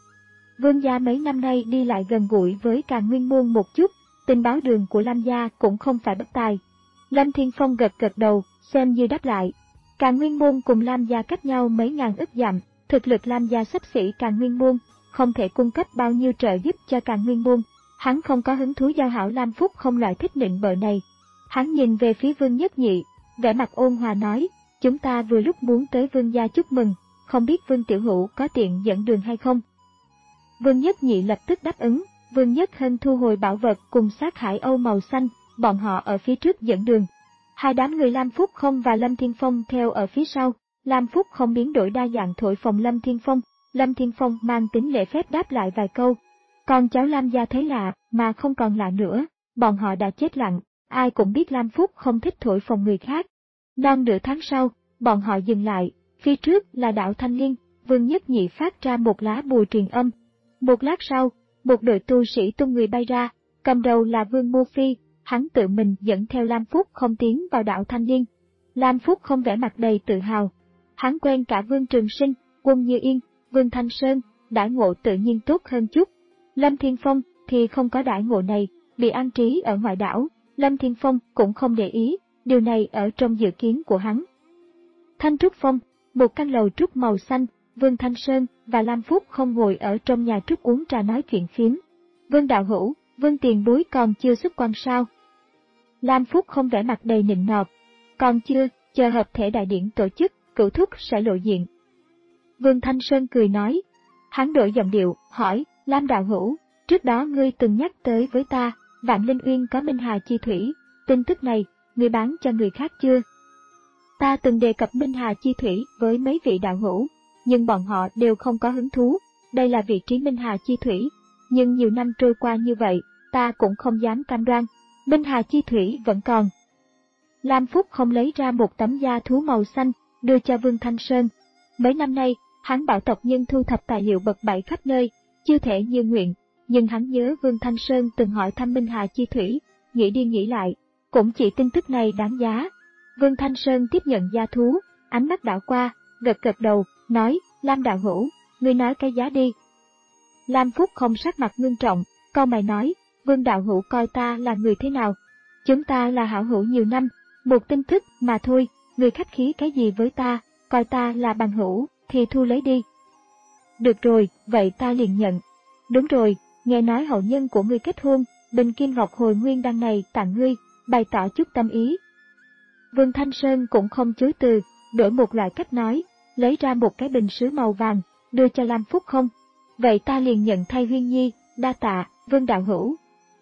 Vương gia mấy năm nay đi lại gần gũi với Càn Nguyên môn một chút, tình báo đường của Lam gia cũng không phải bất tài. Lâm Thiên Phong gật gật đầu, xem như đáp lại. Càn Nguyên môn cùng Lam gia cách nhau mấy ngàn ức dặm, thực lực Lam gia xấp xỉ Càn Nguyên môn, không thể cung cấp bao nhiêu trợ giúp cho Càn Nguyên môn. Hắn không có hứng thú giao hảo Lam Phúc không loại thích nịnh bợ này. Hắn nhìn về phía Vương Nhất Nhị, vẻ mặt ôn hòa nói, chúng ta vừa lúc muốn tới Vương gia chúc mừng, không biết Vương tiểu hữu có tiện dẫn đường hay không. Vương Nhất Nhị lập tức đáp ứng, Vương Nhất Hân thu hồi bảo vật cùng sát hải âu màu xanh, bọn họ ở phía trước dẫn đường. Hai đám người Lam Phúc không và Lâm Thiên Phong theo ở phía sau, Lam Phúc không biến đổi đa dạng thổi phồng Lâm Thiên Phong, Lâm Thiên Phong mang tính lễ phép đáp lại vài câu. Còn cháu Lam gia thấy lạ, mà không còn lạ nữa, bọn họ đã chết lặng, ai cũng biết Lam Phúc không thích thổi phồng người khác. Non nửa tháng sau, bọn họ dừng lại, phía trước là đảo Thanh Liên, Vương Nhất Nhị phát ra một lá bùa truyền âm. Một lát sau, một đội tu sĩ tung người bay ra, cầm đầu là Vương Mô Phi, hắn tự mình dẫn theo Lam Phúc không tiến vào đảo Thanh Liên. Lam Phúc không vẻ mặt đầy tự hào. Hắn quen cả Vương Trường Sinh, Quân Như Yên, Vương Thanh Sơn, đãi ngộ tự nhiên tốt hơn chút. Lâm Thiên Phong thì không có đãi ngộ này, bị an trí ở ngoại đảo, Lâm Thiên Phong cũng không để ý, điều này ở trong dự kiến của hắn. Thanh Trúc Phong, một căn lầu trúc màu xanh, Vương Thanh Sơn và Lam Phúc không ngồi ở trong nhà trúc uống trà nói chuyện phiếm. Vương đạo hữu, Vương tiền bối còn chưa xuất quan sao? Lam Phúc không vẻ mặt đầy nịnh nọt. Còn chưa, chờ hợp thể đại điển tổ chức, cửu thúc sẽ lộ diện. Vương Thanh Sơn cười nói. Hắn đổi giọng điệu, hỏi, Lam đạo hữu, trước đó ngươi từng nhắc tới với ta, Vạn Linh Uyên có Minh Hà Chi Thủy, tin tức này, ngươi bán cho người khác chưa? Ta từng đề cập Minh Hà Chi Thủy với mấy vị đạo hữu, nhưng bọn họ đều không có hứng thú, đây là vị trí Minh Hà Chi Thủy, nhưng nhiều năm trôi qua như vậy, ta cũng không dám cam đoan, Minh Hà Chi Thủy vẫn còn. Lam Phúc không lấy ra một tấm da thú màu xanh, đưa cho Vương Thanh Sơn. Mấy năm nay, hắn bảo tộc nhân thu thập tài liệu bậc bảy khắp nơi, chưa thể như nguyện, nhưng hắn nhớ Vương Thanh Sơn từng hỏi thăm Minh Hà Chi Thủy, nghĩ đi nghĩ lại, cũng chỉ tin tức này đáng giá. Vương Thanh Sơn tiếp nhận gia thú, ánh mắt đảo qua, gật gật đầu, nói, Lam đạo hữu, ngươi nói cái giá đi. Lam Phúc không sắc mặt ngưng trọng, câu mày nói, Vương đạo hữu coi ta là người thế nào? Chúng ta là hảo hữu nhiều năm, một tin tức mà thôi, người khách khí cái gì với ta, coi ta là bằng hữu, thì thu lấy đi. Được rồi, vậy ta liền nhận. Đúng rồi, nghe nói hậu nhân của ngươi kết hôn, bình kim ngọc hồi nguyên đăng này tặng ngươi, bày tỏ chút tâm ý. Vương Thanh Sơn cũng không chối từ, đổi một loại cách nói, lấy ra một cái bình sứ màu vàng, đưa cho Lam Phúc không. Vậy ta liền nhận thay Huyên Nhi, đa tạ, Vương đạo hữu.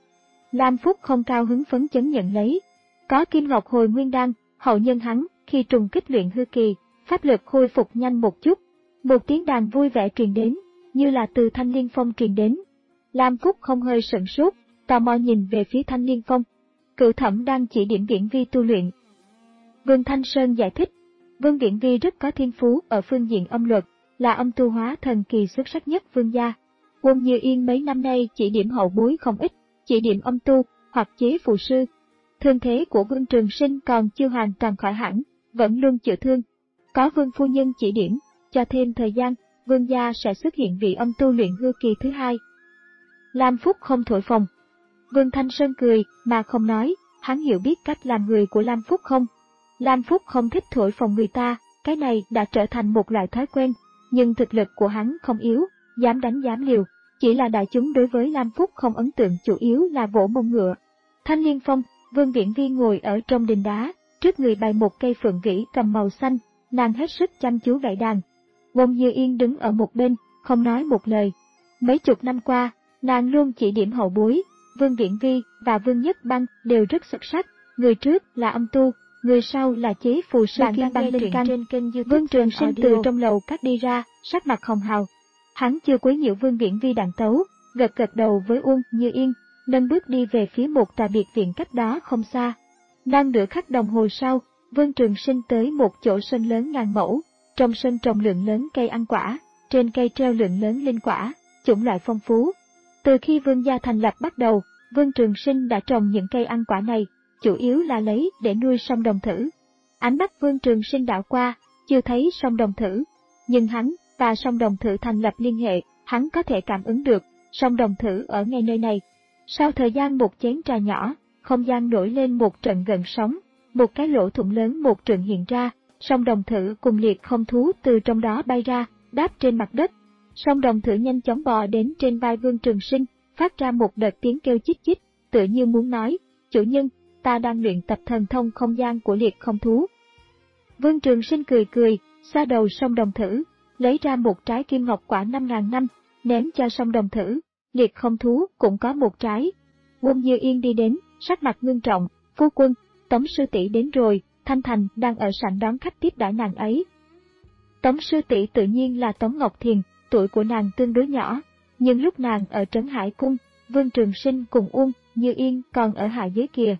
Lam Phúc không cao hứng phấn chấn nhận lấy. Có kim ngọc hồi nguyên đan, hậu nhân hắn, khi trùng kích luyện hư kỳ, pháp lực khôi phục nhanh một chút. Một tiếng đàn vui vẻ truyền đến, như là từ Thanh Liên Phong truyền đến. Lam Phúc không hơi sửng sốt, tò mò nhìn về phía Thanh Liên Phong. Cửu Thẩm đang chỉ điểm Viễn Vi tu luyện. Vương Thanh Sơn giải thích, Vương Viễn Vi rất có thiên phú ở phương diện âm luật, là âm tu hóa thần kỳ xuất sắc nhất Vương gia. Quân Như Yên mấy năm nay chỉ điểm hậu bối không ít, chỉ điểm âm tu, hoặc chế phù sư. Thương thế của Vương Trường Sinh còn chưa hoàn toàn khỏi hẳn, vẫn luôn chữa thương. Có Vương phu nhân chỉ điểm, cho thêm thời gian, Vương gia sẽ xuất hiện vị âm tu luyện hư kỳ thứ hai. Lam Phúc không thổi phồng. Vương Thanh Sơn cười, mà không nói, hắn hiểu biết cách làm người của Lam Phúc không? Lam Phúc không thích thổi phồng người ta, cái này đã trở thành một loại thói quen, nhưng thực lực của hắn không yếu, dám đánh dám liều, chỉ là đại chúng đối với Lam Phúc không ấn tượng chủ yếu là vỗ mông ngựa. Thanh Liên Phong, Vương Viễn Vi ngồi ở trong đình đá, trước người bày một cây phượng vĩ cầm màu xanh, nàng hết sức chăm chú gảy đàn. Quân Như Yên đứng ở một bên, không nói một lời. Mấy chục năm qua, nàng luôn chỉ điểm hậu bối, Vương Viễn Vi và Vương Nhất Băng đều rất xuất sắc, người trước là âm tu, người sau là chế phù sư Kim Băng Linh Căn. Trên kênh YouTube Vương Trường Sinh từ trong lầu cát đi ra, sắc mặt hồng hào. Hắn chưa quấy nhiễu Vương Viễn Vi đàn tấu, gật gật đầu với Uông Như Yên, nâng bước đi về phía một tòa biệt viện cách đó không xa. Đang nửa khắc đồng hồ sau, Vương Trường Sinh tới một chỗ sân lớn ngàn mẫu, trong sân trồng lượng lớn cây ăn quả, trên cây treo lượng lớn linh quả, chủng loại phong phú. Từ khi Vương gia thành lập bắt đầu, Vương Trường Sinh đã trồng những cây ăn quả này, chủ yếu là lấy để nuôi sông đồng thử. Ánh mắt Vương Trường Sinh đảo qua, chưa thấy sông đồng thử, nhưng hắn và sông đồng thử thành lập liên hệ, hắn có thể cảm ứng được, sông đồng thử ở ngay nơi này. Sau thời gian một chén trà nhỏ, không gian nổi lên một trận gợn sóng, một cái lỗ thủng lớn một trượng hiện ra, sông đồng thử cùng liệt không thú từ trong đó bay ra, đáp trên mặt đất. Sông đồng thử nhanh chóng bò đến trên vai Vương Trường Sinh, phát ra một đợt tiếng kêu chích chích, tựa như muốn nói, chủ nhân, ta đang luyện tập thần thông không gian của liệt không thú. Vương Trường Sinh cười cười, xoa đầu sông đồng thử, lấy ra một trái kim ngọc quả năm ngàn năm, ném cho sông đồng thử, liệt không thú cũng có một trái. Quân Như Yên đi đến, sắc mặt ngưng trọng, phu quân, Tống sư tỷ đến rồi, Thanh Thành đang ở sảnh đón khách tiếp đãi nàng ấy. Tống sư tỷ tự nhiên là Tống Ngọc Thiền, tuổi của nàng tương đối nhỏ, nhưng lúc nàng ở Trấn Hải Cung, Vương Trường Sinh cùng Uông Như Yên còn ở hạ giới kìa.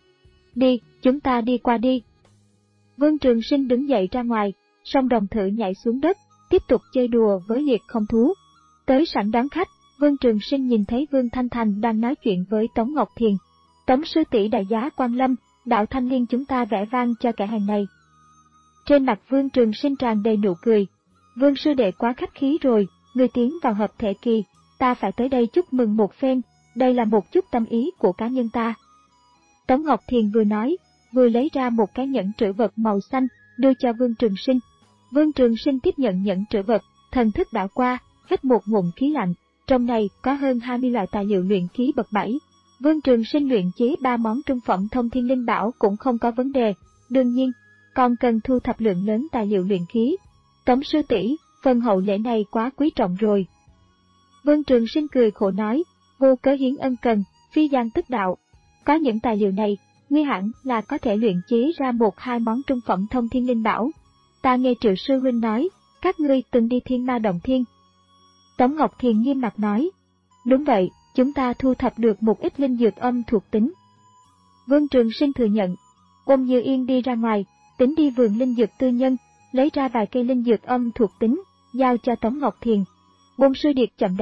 Đi, chúng ta đi qua đi. Vương Trường Sinh đứng dậy ra ngoài, song đồng thử nhảy xuống đất, tiếp tục chơi đùa với liệt không thú. Tới sảnh đón khách, Vương Trường Sinh nhìn thấy Vương Thanh Thành đang nói chuyện với Tống Ngọc Thiền. Tống sư tỷ đại giá quan lâm, đạo thanh liên chúng ta vẽ vang cho kẻ hàng này. Trên mặt Vương Trường Sinh tràn đầy nụ cười. Vương sư đệ quá khách khí rồi, người tiến vào hợp thể kỳ, ta phải tới đây chúc mừng một phen, đây là một chút tâm ý của cá nhân ta. Tống Ngọc Thiền vừa nói, vừa lấy ra một cái nhẫn trữ vật màu xanh, đưa cho Vương Trường Sinh. Vương Trường Sinh tiếp nhận nhẫn trữ vật, thần thức đảo qua, hít một ngụm khí lạnh, trong này có hơn hai mươi loại tài liệu luyện khí bậc bảy. Vương Trường Sinh luyện chế ba món trung phẩm thông thiên linh bảo cũng không có vấn đề, đương nhiên, còn cần thu thập lượng lớn tài liệu luyện khí. Tống sư tỷ, phần hậu lễ này quá quý trọng rồi. Vương Trường Sinh cười khổ nói, vô cớ hiến ân cần, phi gian tức đạo. Có những tài liệu này, ngươi hẳn là có thể luyện chế ra một hai món trung phẩm thông thiên linh bảo. Ta nghe Triệu sư huynh nói, các ngươi từng đi Thiên Ma Động Thiên. Tống Ngọc Thiền nghiêm mặt nói, đúng vậy, chúng ta thu thập được một ít linh dược âm thuộc tính. Vương Trường Sinh thừa nhận. Ôm Như Yên đi ra ngoài, tính đi vườn linh dược tư nhân, lấy ra vài cây linh dược âm thuộc tính, giao cho Tống Ngọc Thiền. Bôn sư điệt chậm đã,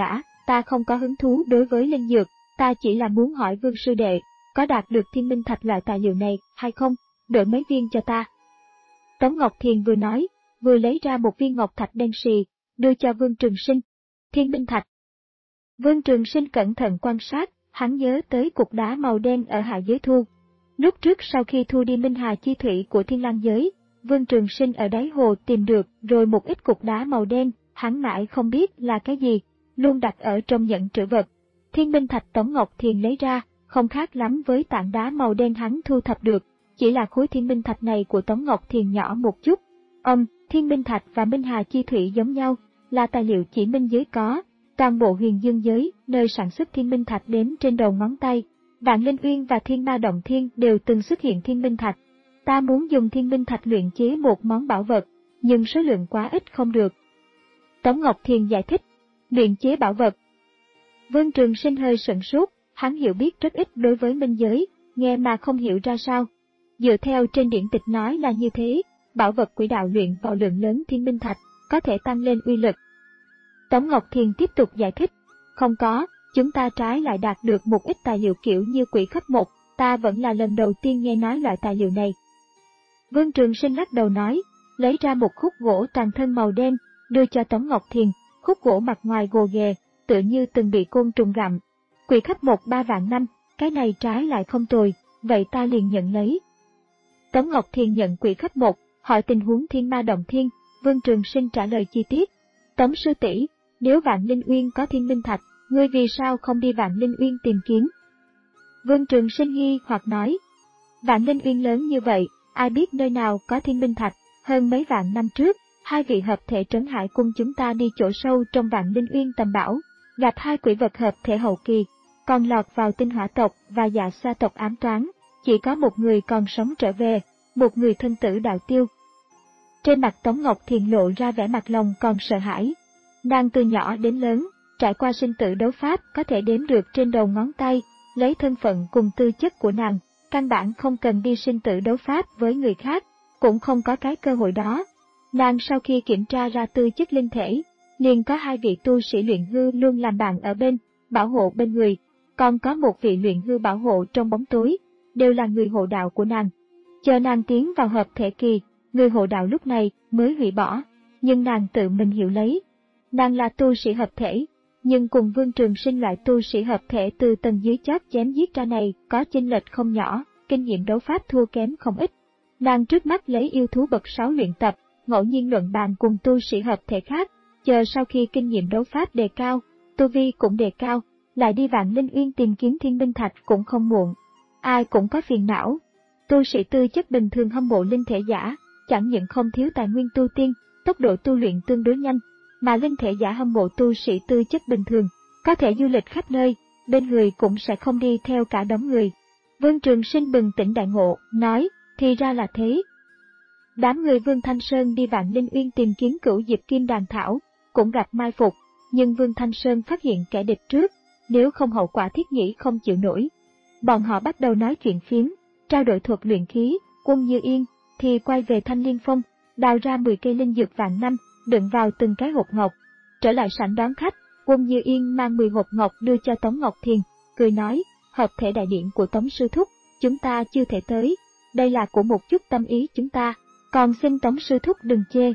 ta không có hứng thú đối với linh dược, ta chỉ là muốn hỏi Vương sư đệ, có đạt được thiên minh thạch loại tài liệu này hay không, đổi mấy viên cho ta. Tống Ngọc Thiền vừa nói, vừa lấy ra một viên ngọc thạch đen sì, đưa cho Vương Trường Sinh. Thiên minh thạch. Vương Trường Sinh cẩn thận quan sát, hắn nhớ tới cục đá màu đen ở hạ giới thu. Lúc trước sau khi thu đi Minh Hà chi thủy của Thiên Lang giới, Vương Trường Sinh ở đáy hồ tìm được rồi một ít cục đá màu đen, hắn mãi không biết là cái gì, luôn đặt ở trong nhẫn trữ vật. Thiên minh thạch Tống Ngọc Thiền lấy ra, không khác lắm với tảng đá màu đen hắn thu thập được, chỉ là khối thiên minh thạch này của Tống Ngọc Thiền nhỏ một chút. Ông, thiên minh thạch và Minh Hà chi thủy giống nhau, là tài liệu chỉ minh giới có, toàn bộ huyền dương giới, nơi sản xuất thiên minh thạch đếm trên đầu ngón tay. Vạn Linh Uyên và Thiên Ma Động Thiên đều từng xuất hiện thiên minh thạch. Ta muốn dùng thiên minh thạch luyện chế một món bảo vật, nhưng số lượng quá ít không được. Tống Ngọc Thiền giải thích, luyện chế bảo vật. Vương Trường Sinh hơi sửng sốt, hắn hiểu biết rất ít đối với minh giới, nghe mà không hiểu ra sao. Dựa theo trên điển tịch nói là như thế, bảo vật quỷ đạo luyện vào lượng lớn thiên minh thạch, có thể tăng lên uy lực. Tống Ngọc Thiền tiếp tục giải thích, không có, chúng ta trái lại đạt được một ít tài liệu kiểu như quỷ khắp một, ta vẫn là lần đầu tiên nghe nói loại tài liệu này. Vương Trường Sinh lắc đầu nói, lấy ra một khúc gỗ toàn thân màu đen, đưa cho Tống Ngọc Thiền, khúc gỗ mặt ngoài gồ ghề, tựa như từng bị côn trùng gặm. Quỷ khắp một ba vạn năm, cái này trái lại không tồi, vậy ta liền nhận lấy. Tống Ngọc Thiền nhận quỷ khắp một, hỏi tình huống Thiên Ma Động Thiên, Vương Trường Sinh trả lời chi tiết. Tống sư tỷ, nếu Vạn Linh Uyên có thiên minh thạch, ngươi vì sao không đi Vạn Linh Uyên tìm kiếm? Vương Trường Sinh nghi hoặc nói, Vạn Linh Uyên lớn như vậy, ai biết nơi nào có thiên minh thạch, hơn mấy vạn năm trước, hai vị hợp thể Trấn Hải Cung chúng ta đi chỗ sâu trong Vạn Linh Uyên tầm bảo, gặp hai quỷ vật hợp thể hậu kỳ, còn lọt vào tinh hỏa tộc và dạ sa tộc ám toán, chỉ có một người còn sống trở về, một người thân tử đạo tiêu. Trên mặt Tống Ngọc Thiền lộ ra vẻ mặt lòng còn sợ hãi. Nàng từ nhỏ đến lớn, trải qua sinh tử đấu pháp có thể đếm được trên đầu ngón tay, lấy thân phận cùng tư chất của nàng, căn bản không cần đi sinh tử đấu pháp với người khác, cũng không có cái cơ hội đó. Nàng sau khi kiểm tra ra tư chất linh thể, liền có hai vị tu sĩ luyện hư luôn làm bạn ở bên, bảo hộ bên người, còn có một vị luyện hư bảo hộ trong bóng tối, đều là người hộ đạo của nàng. Chờ nàng tiến vào hợp thể kỳ, người hộ đạo lúc này mới hủy bỏ, nhưng nàng tự mình hiểu lấy. Nàng là tu sĩ hợp thể, nhưng cùng Vương Trường Sinh loại tu sĩ hợp thể từ tầng dưới chót chém giết ra này có chênh lệch không nhỏ, kinh nghiệm đấu pháp thua kém không ít. Nàng trước mắt lấy yêu thú bậc sáu luyện tập, ngẫu nhiên luận bàn cùng tu sĩ hợp thể khác, chờ sau khi kinh nghiệm đấu pháp đề cao, tu vi cũng đề cao, lại đi Vạn Linh Uyên tìm kiếm thiên minh thạch cũng không muộn. Ai cũng có phiền não. Tu sĩ tư chất bình thường hâm mộ linh thể giả, chẳng những không thiếu tài nguyên tu tiên, tốc độ tu luyện tương đối nhanh, mà linh thể giả hâm mộ tu sĩ tư chất bình thường, có thể du lịch khắp nơi, bên người cũng sẽ không đi theo cả đống người. Vương Trường Sinh bừng tỉnh đại ngộ, nói, thì ra là thế. Đám người Vương Thanh Sơn đi Vạn Linh Uyên tìm kiếm cửu diệp kim đàn thảo, cũng gặp mai phục, nhưng Vương Thanh Sơn phát hiện kẻ địch trước, nếu không hậu quả thiết nghĩ không chịu nổi. Bọn họ bắt đầu nói chuyện phiếm, trao đổi thuật luyện khí, Quân Như Yên thì quay về Thanh Liên Phong, đào ra mười cây linh dược vạn năm, đựng vào từng cái hộp ngọc. Trở lại sảnh đón khách, Quân Như Yên mang mười hộp ngọc đưa cho Tống Ngọc Thiền, cười nói, hợp thể đại điện của Tống sư thúc, chúng ta chưa thể tới, đây là của một chút tâm ý chúng ta, còn xin Tống sư thúc đừng chê.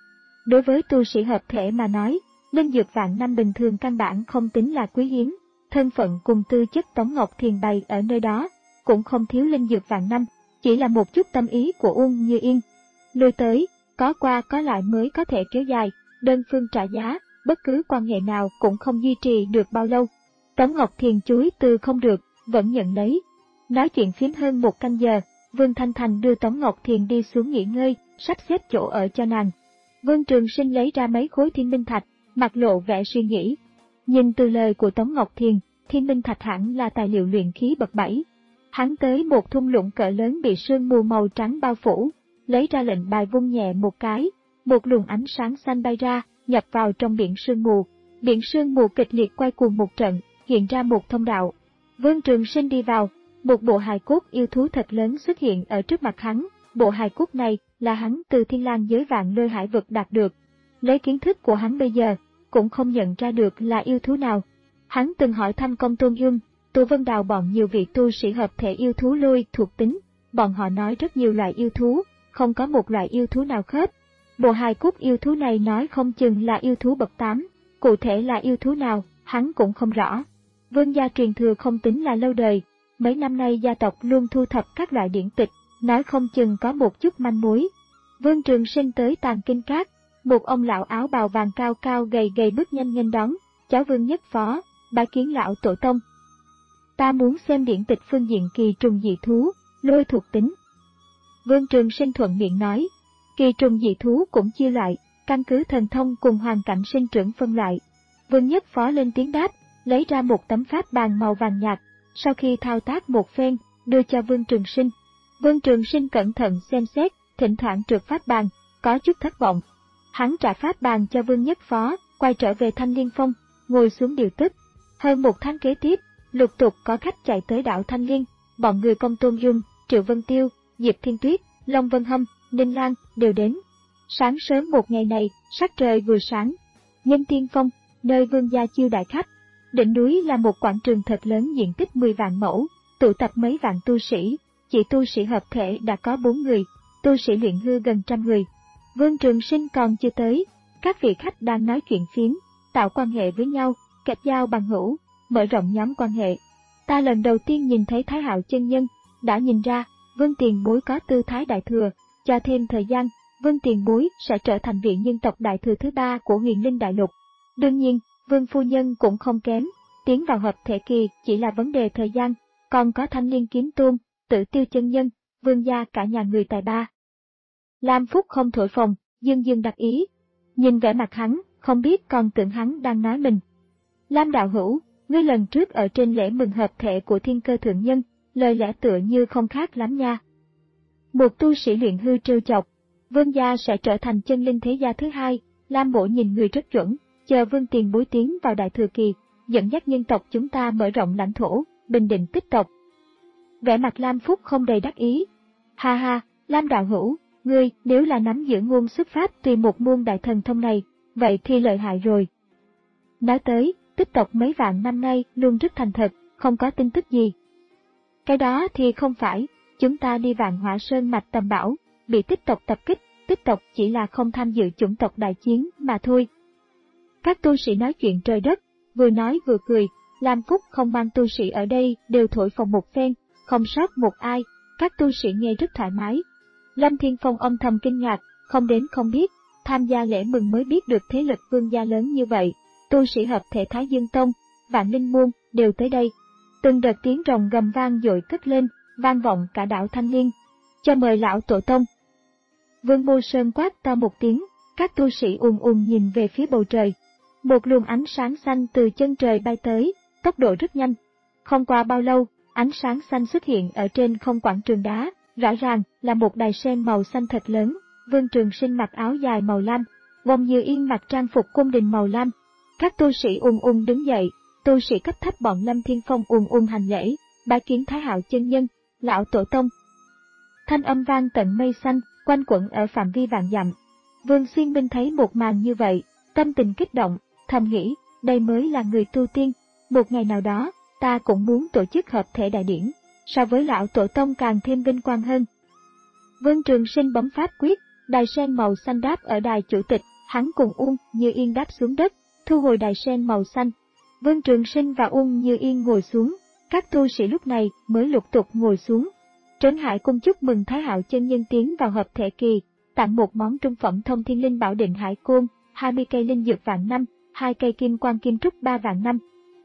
Đối với tu sĩ hợp thể mà nói, linh dược vạn năm bình thường căn bản không tính là quý hiếm, thân phận cùng tư chất Tống Ngọc Thiền bày ở nơi đó, cũng không thiếu linh dược vạn năm, chỉ là một chút tâm ý của Uông Như Yên. Lui tới, có qua có lại mới có thể kéo dài, đơn phương trả giá, bất cứ quan hệ nào cũng không duy trì được bao lâu. Tống Ngọc Thiền chối từ không được, vẫn nhận lấy. Nói chuyện phiếm hơn một canh giờ, Vương Thanh Thành đưa Tống Ngọc Thiền đi xuống nghỉ ngơi, sắp xếp chỗ ở cho nàng. Vương Trường Sinh lấy ra mấy khối thiên minh thạch, mặt lộ vẻ suy nghĩ. Nhìn từ lời của Tống Ngọc Thiền, thiên minh thạch hẳn là tài liệu luyện khí bậc bảy. Hắn tới một thung lũng cỡ lớn bị sương mù màu trắng bao phủ, lấy ra lệnh bài vung nhẹ một cái, một luồng ánh sáng xanh bay ra, nhập vào trong biển sương mù. Biển sương mù kịch liệt quay cuồng một trận, hiện ra một thông đạo. Vương Trường Sinh đi vào, một bộ hài cốt yêu thú thật lớn xuất hiện ở trước mặt hắn. Bộ hài cốt này là hắn từ Thiên Lang giới Vạn Lôi Hải vực đạt được. Lấy kiến thức của hắn bây giờ, cũng không nhận ra được là yêu thú nào, Hắn từng hỏi thăm Công Tôn Dương, Tu Vân Đào bọn nhiều vị tu sĩ hợp thể yêu thú lôi thuộc tính, bọn họ nói rất nhiều loại yêu thú, không có một loại yêu thú nào khớp. Bộ hài cốt yêu thú này nói không chừng là yêu thú bậc tám, cụ thể là yêu thú nào, hắn cũng không rõ. Vương gia truyền thừa không tính là lâu đời, mấy năm nay gia tộc luôn thu thập các loại điển tịch, nói không chừng có một chút manh mối. Vương Trường Sinh tới Tàng Kinh Các, một ông lão áo bào vàng cao cao gầy gầy bước nhanh nghênh đón, cháu Vương Nhất Phó, bái kiến lão tổ tông. Ta muốn xem điển tịch phương diện kỳ trùng dị thú, lôi thuộc tính. Vương Trường Sinh thuận miệng nói, kỳ trùng dị thú cũng chia loại, căn cứ thần thông cùng hoàn cảnh sinh trưởng phân loại. Vương Nhất Phó lên tiếng đáp, lấy ra một tấm pháp bàn màu vàng nhạt, sau khi thao tác một phen, đưa cho Vương Trường Sinh. Vương Trường Sinh cẩn thận xem xét, thỉnh thoảng trượt pháp bàn, có chút thất vọng. Hắn trả pháp bàn cho Vương Nhất Phó, quay trở về Thanh Liên Phong, ngồi xuống điều tức. Hơn một tháng kế tiếp, lục tục có khách chạy tới đảo Thanh Liên, bọn người Công Tôn Dung, Triệu Vân Tiêu, Diệp Thiên Tuyết, Long Vân Hâm, Ninh Lan đều đến. Sáng sớm một ngày này, sắc trời vừa sáng. Nhân Tiên Phong, nơi Vương gia chiêu đại khách. Đỉnh núi là một quảng trường thật lớn diện tích mười vạn mẫu, tụ tập mấy vạn tu sĩ, chỉ tu sĩ hợp thể đã có bốn người, tu sĩ luyện hư gần trăm người. Vương Trường Sinh còn chưa tới, các vị khách đang nói chuyện phiếm, tạo quan hệ với nhau, kết giao bằng hữu, mở rộng nhóm quan hệ. Ta lần đầu tiên nhìn thấy Thái Hạo chân nhân, đã nhìn ra, Vương Tiền Bối có tư thái đại thừa, cho thêm thời gian, Vương Tiền Bối sẽ trở thành vị nhân tộc đại thừa thứ ba của Huyền Linh Đại Lục. Đương nhiên, Vương Phu Nhân cũng không kém, tiến vào hợp thể kỳ chỉ là vấn đề thời gian, còn có Thanh Liên Kiếm Tôn, Tử Tiêu chân nhân, Vương gia cả nhà người tài ba. Lam Phúc không thổi phồng, dương dương đặc ý. Nhìn vẻ mặt hắn, không biết còn tưởng hắn đang nói mình. Lam đạo hữu, ngươi lần trước ở trên lễ mừng hợp thể của Thiên Cơ Thượng Nhân, lời lẽ tựa như không khác lắm nha. Một tu sĩ luyện hư trêu chọc, Vương gia sẽ trở thành chân linh thế gia thứ hai. Lam Bổ nhìn người rất chuẩn, chờ Vương Tiền Bối tiến vào đại thừa kỳ, dẫn dắt nhân tộc chúng ta mở rộng lãnh thổ, bình định tích tộc. Vẻ mặt Lam Phúc không đầy đắc ý. Ha ha, Lam đạo hữu, ngươi nếu là nắm giữ ngôn xuất pháp tùy một môn đại thần thông này, vậy thì lợi hại rồi. Nói tới, tích tộc mấy vạn năm nay luôn rất thành thật, không có tin tức gì. Cái đó thì không phải, chúng ta đi Vạn Hỏa Sơn mạch tầm bảo, bị tích tộc tập kích, tích tộc chỉ là không tham dự chủng tộc đại chiến mà thôi. Các tu sĩ nói chuyện trời đất, vừa nói vừa cười, Lam Phúc không mang tu sĩ ở đây đều thổi phồng một phen, không sót một ai, các tu sĩ nghe rất thoải mái. Lâm Thiên Phong âm thầm kinh ngạc, không đến không biết, tham gia lễ mừng mới biết được thế lực Vương gia lớn như vậy, tu sĩ hợp thể Thái Dương Tông, Vạn Linh Môn đều tới đây. Từng đợt tiếng rồng gầm vang dội cất lên, vang vọng cả đảo Thanh Liên. Cho mời lão tổ tông. Vương Mô Sơn quát to một tiếng, các tu sĩ ùn ùn nhìn về phía bầu trời. Một luồng ánh sáng xanh từ chân trời bay tới, tốc độ rất nhanh. Không qua bao lâu, ánh sáng xanh xuất hiện ở trên không quảng trường đá, rõ ràng là một đài sen màu xanh thật lớn. Vương Trường Sinh mặc áo dài màu lam, Vong Như Yên mặc trang phục cung đình màu lam. Các tu sĩ ùn ùn đứng dậy, tu sĩ cấp thấp bọn Lâm Thiên Phong ùn ùn hành lễ, bái kiến Thái Hạo chân nhân, lão tổ tông. Thanh âm vang tận mây xanh, quanh quẩn ở phạm vi vạn dặm. Vương Xuyên Minh thấy một màn như vậy, tâm tình kích động, thầm nghĩ, đây mới là người tu tiên, một ngày nào đó, ta cũng muốn tổ chức hợp thể đại điển, so với lão tổ tông càng thêm vinh quang hơn. Vương Trường Sinh bấm pháp quyết, đài sen màu xanh đáp ở đài chủ tịch, hắn cùng Uông Như Yên đáp xuống đất, thu hồi đài sen màu xanh. Vương Trường Sinh và Uông Như Yên ngồi xuống, các tu sĩ lúc này mới lục tục ngồi xuống. Trấn Hải cung chúc mừng Thái Hạo chân nhân tiến vào hợp thể kỳ, tặng một món trung phẩm thông thiên linh bảo định hải côn, hai mươi cây linh dược vạn năm, hai cây kim quan kim trúc ba vạn năm.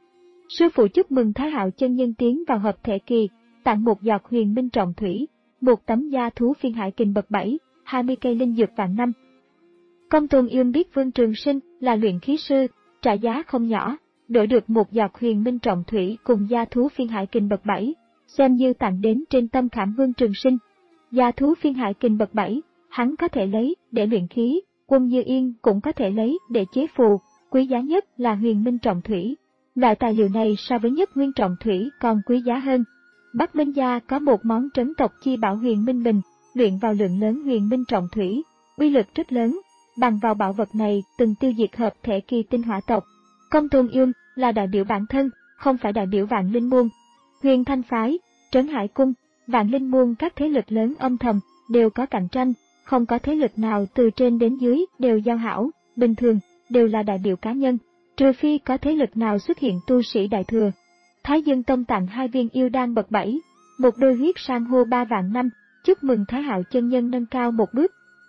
Sư phụ chúc mừng Thái Hạo chân nhân tiến vào hợp thể kỳ, tặng một giọt huyền minh trọng thủy, một tấm da thú phiên hải kình bậc bảy, hai mươi cây linh dược vạn năm. Công Tôn Yêm biết Vương Trường Sinh là luyện khí sư, trả giá không nhỏ, đổi được một giọt huyền minh trọng thủy cùng da thú phiên hải kình bậc bảy, xem như tặng đến trên tâm khảm Vương Trường Sinh. Da thú phiên hải kình bậc bảy, hắn có thể lấy để luyện khí, Quân Như Yên cũng có thể lấy để chế phù, quý giá nhất là huyền minh trọng thủy. Loại tài liệu này so với nhất nguyên trọng thủy còn quý giá hơn. Bắc Minh gia có một món trấn tộc chi bảo huyền minh bình, luyện vào lượng lớn huyền minh trọng thủy, uy lực rất lớn, bằng vào bảo vật này từng tiêu diệt hợp thể kỳ tinh hỏa tộc. Công Tôn Yum là đại biểu bản thân, không phải đại biểu Vạn Linh Môn. Huyền Thanh phái, Trấn Hải cung, Vạn Linh môn các thế lực lớn âm thầm đều có cạnh tranh, không có thế lực nào từ trên đến dưới đều giao hảo, bình thường đều là đại biểu cá nhân, trừ phi có thế lực nào xuất hiện tu sĩ đại thừa. Thái Dương Tông tặng hai viên yêu đan bậc bảy, một đôi huyết san hô ba vạn năm, chúc mừng Thái Hạo chân nhân nâng cao một bước.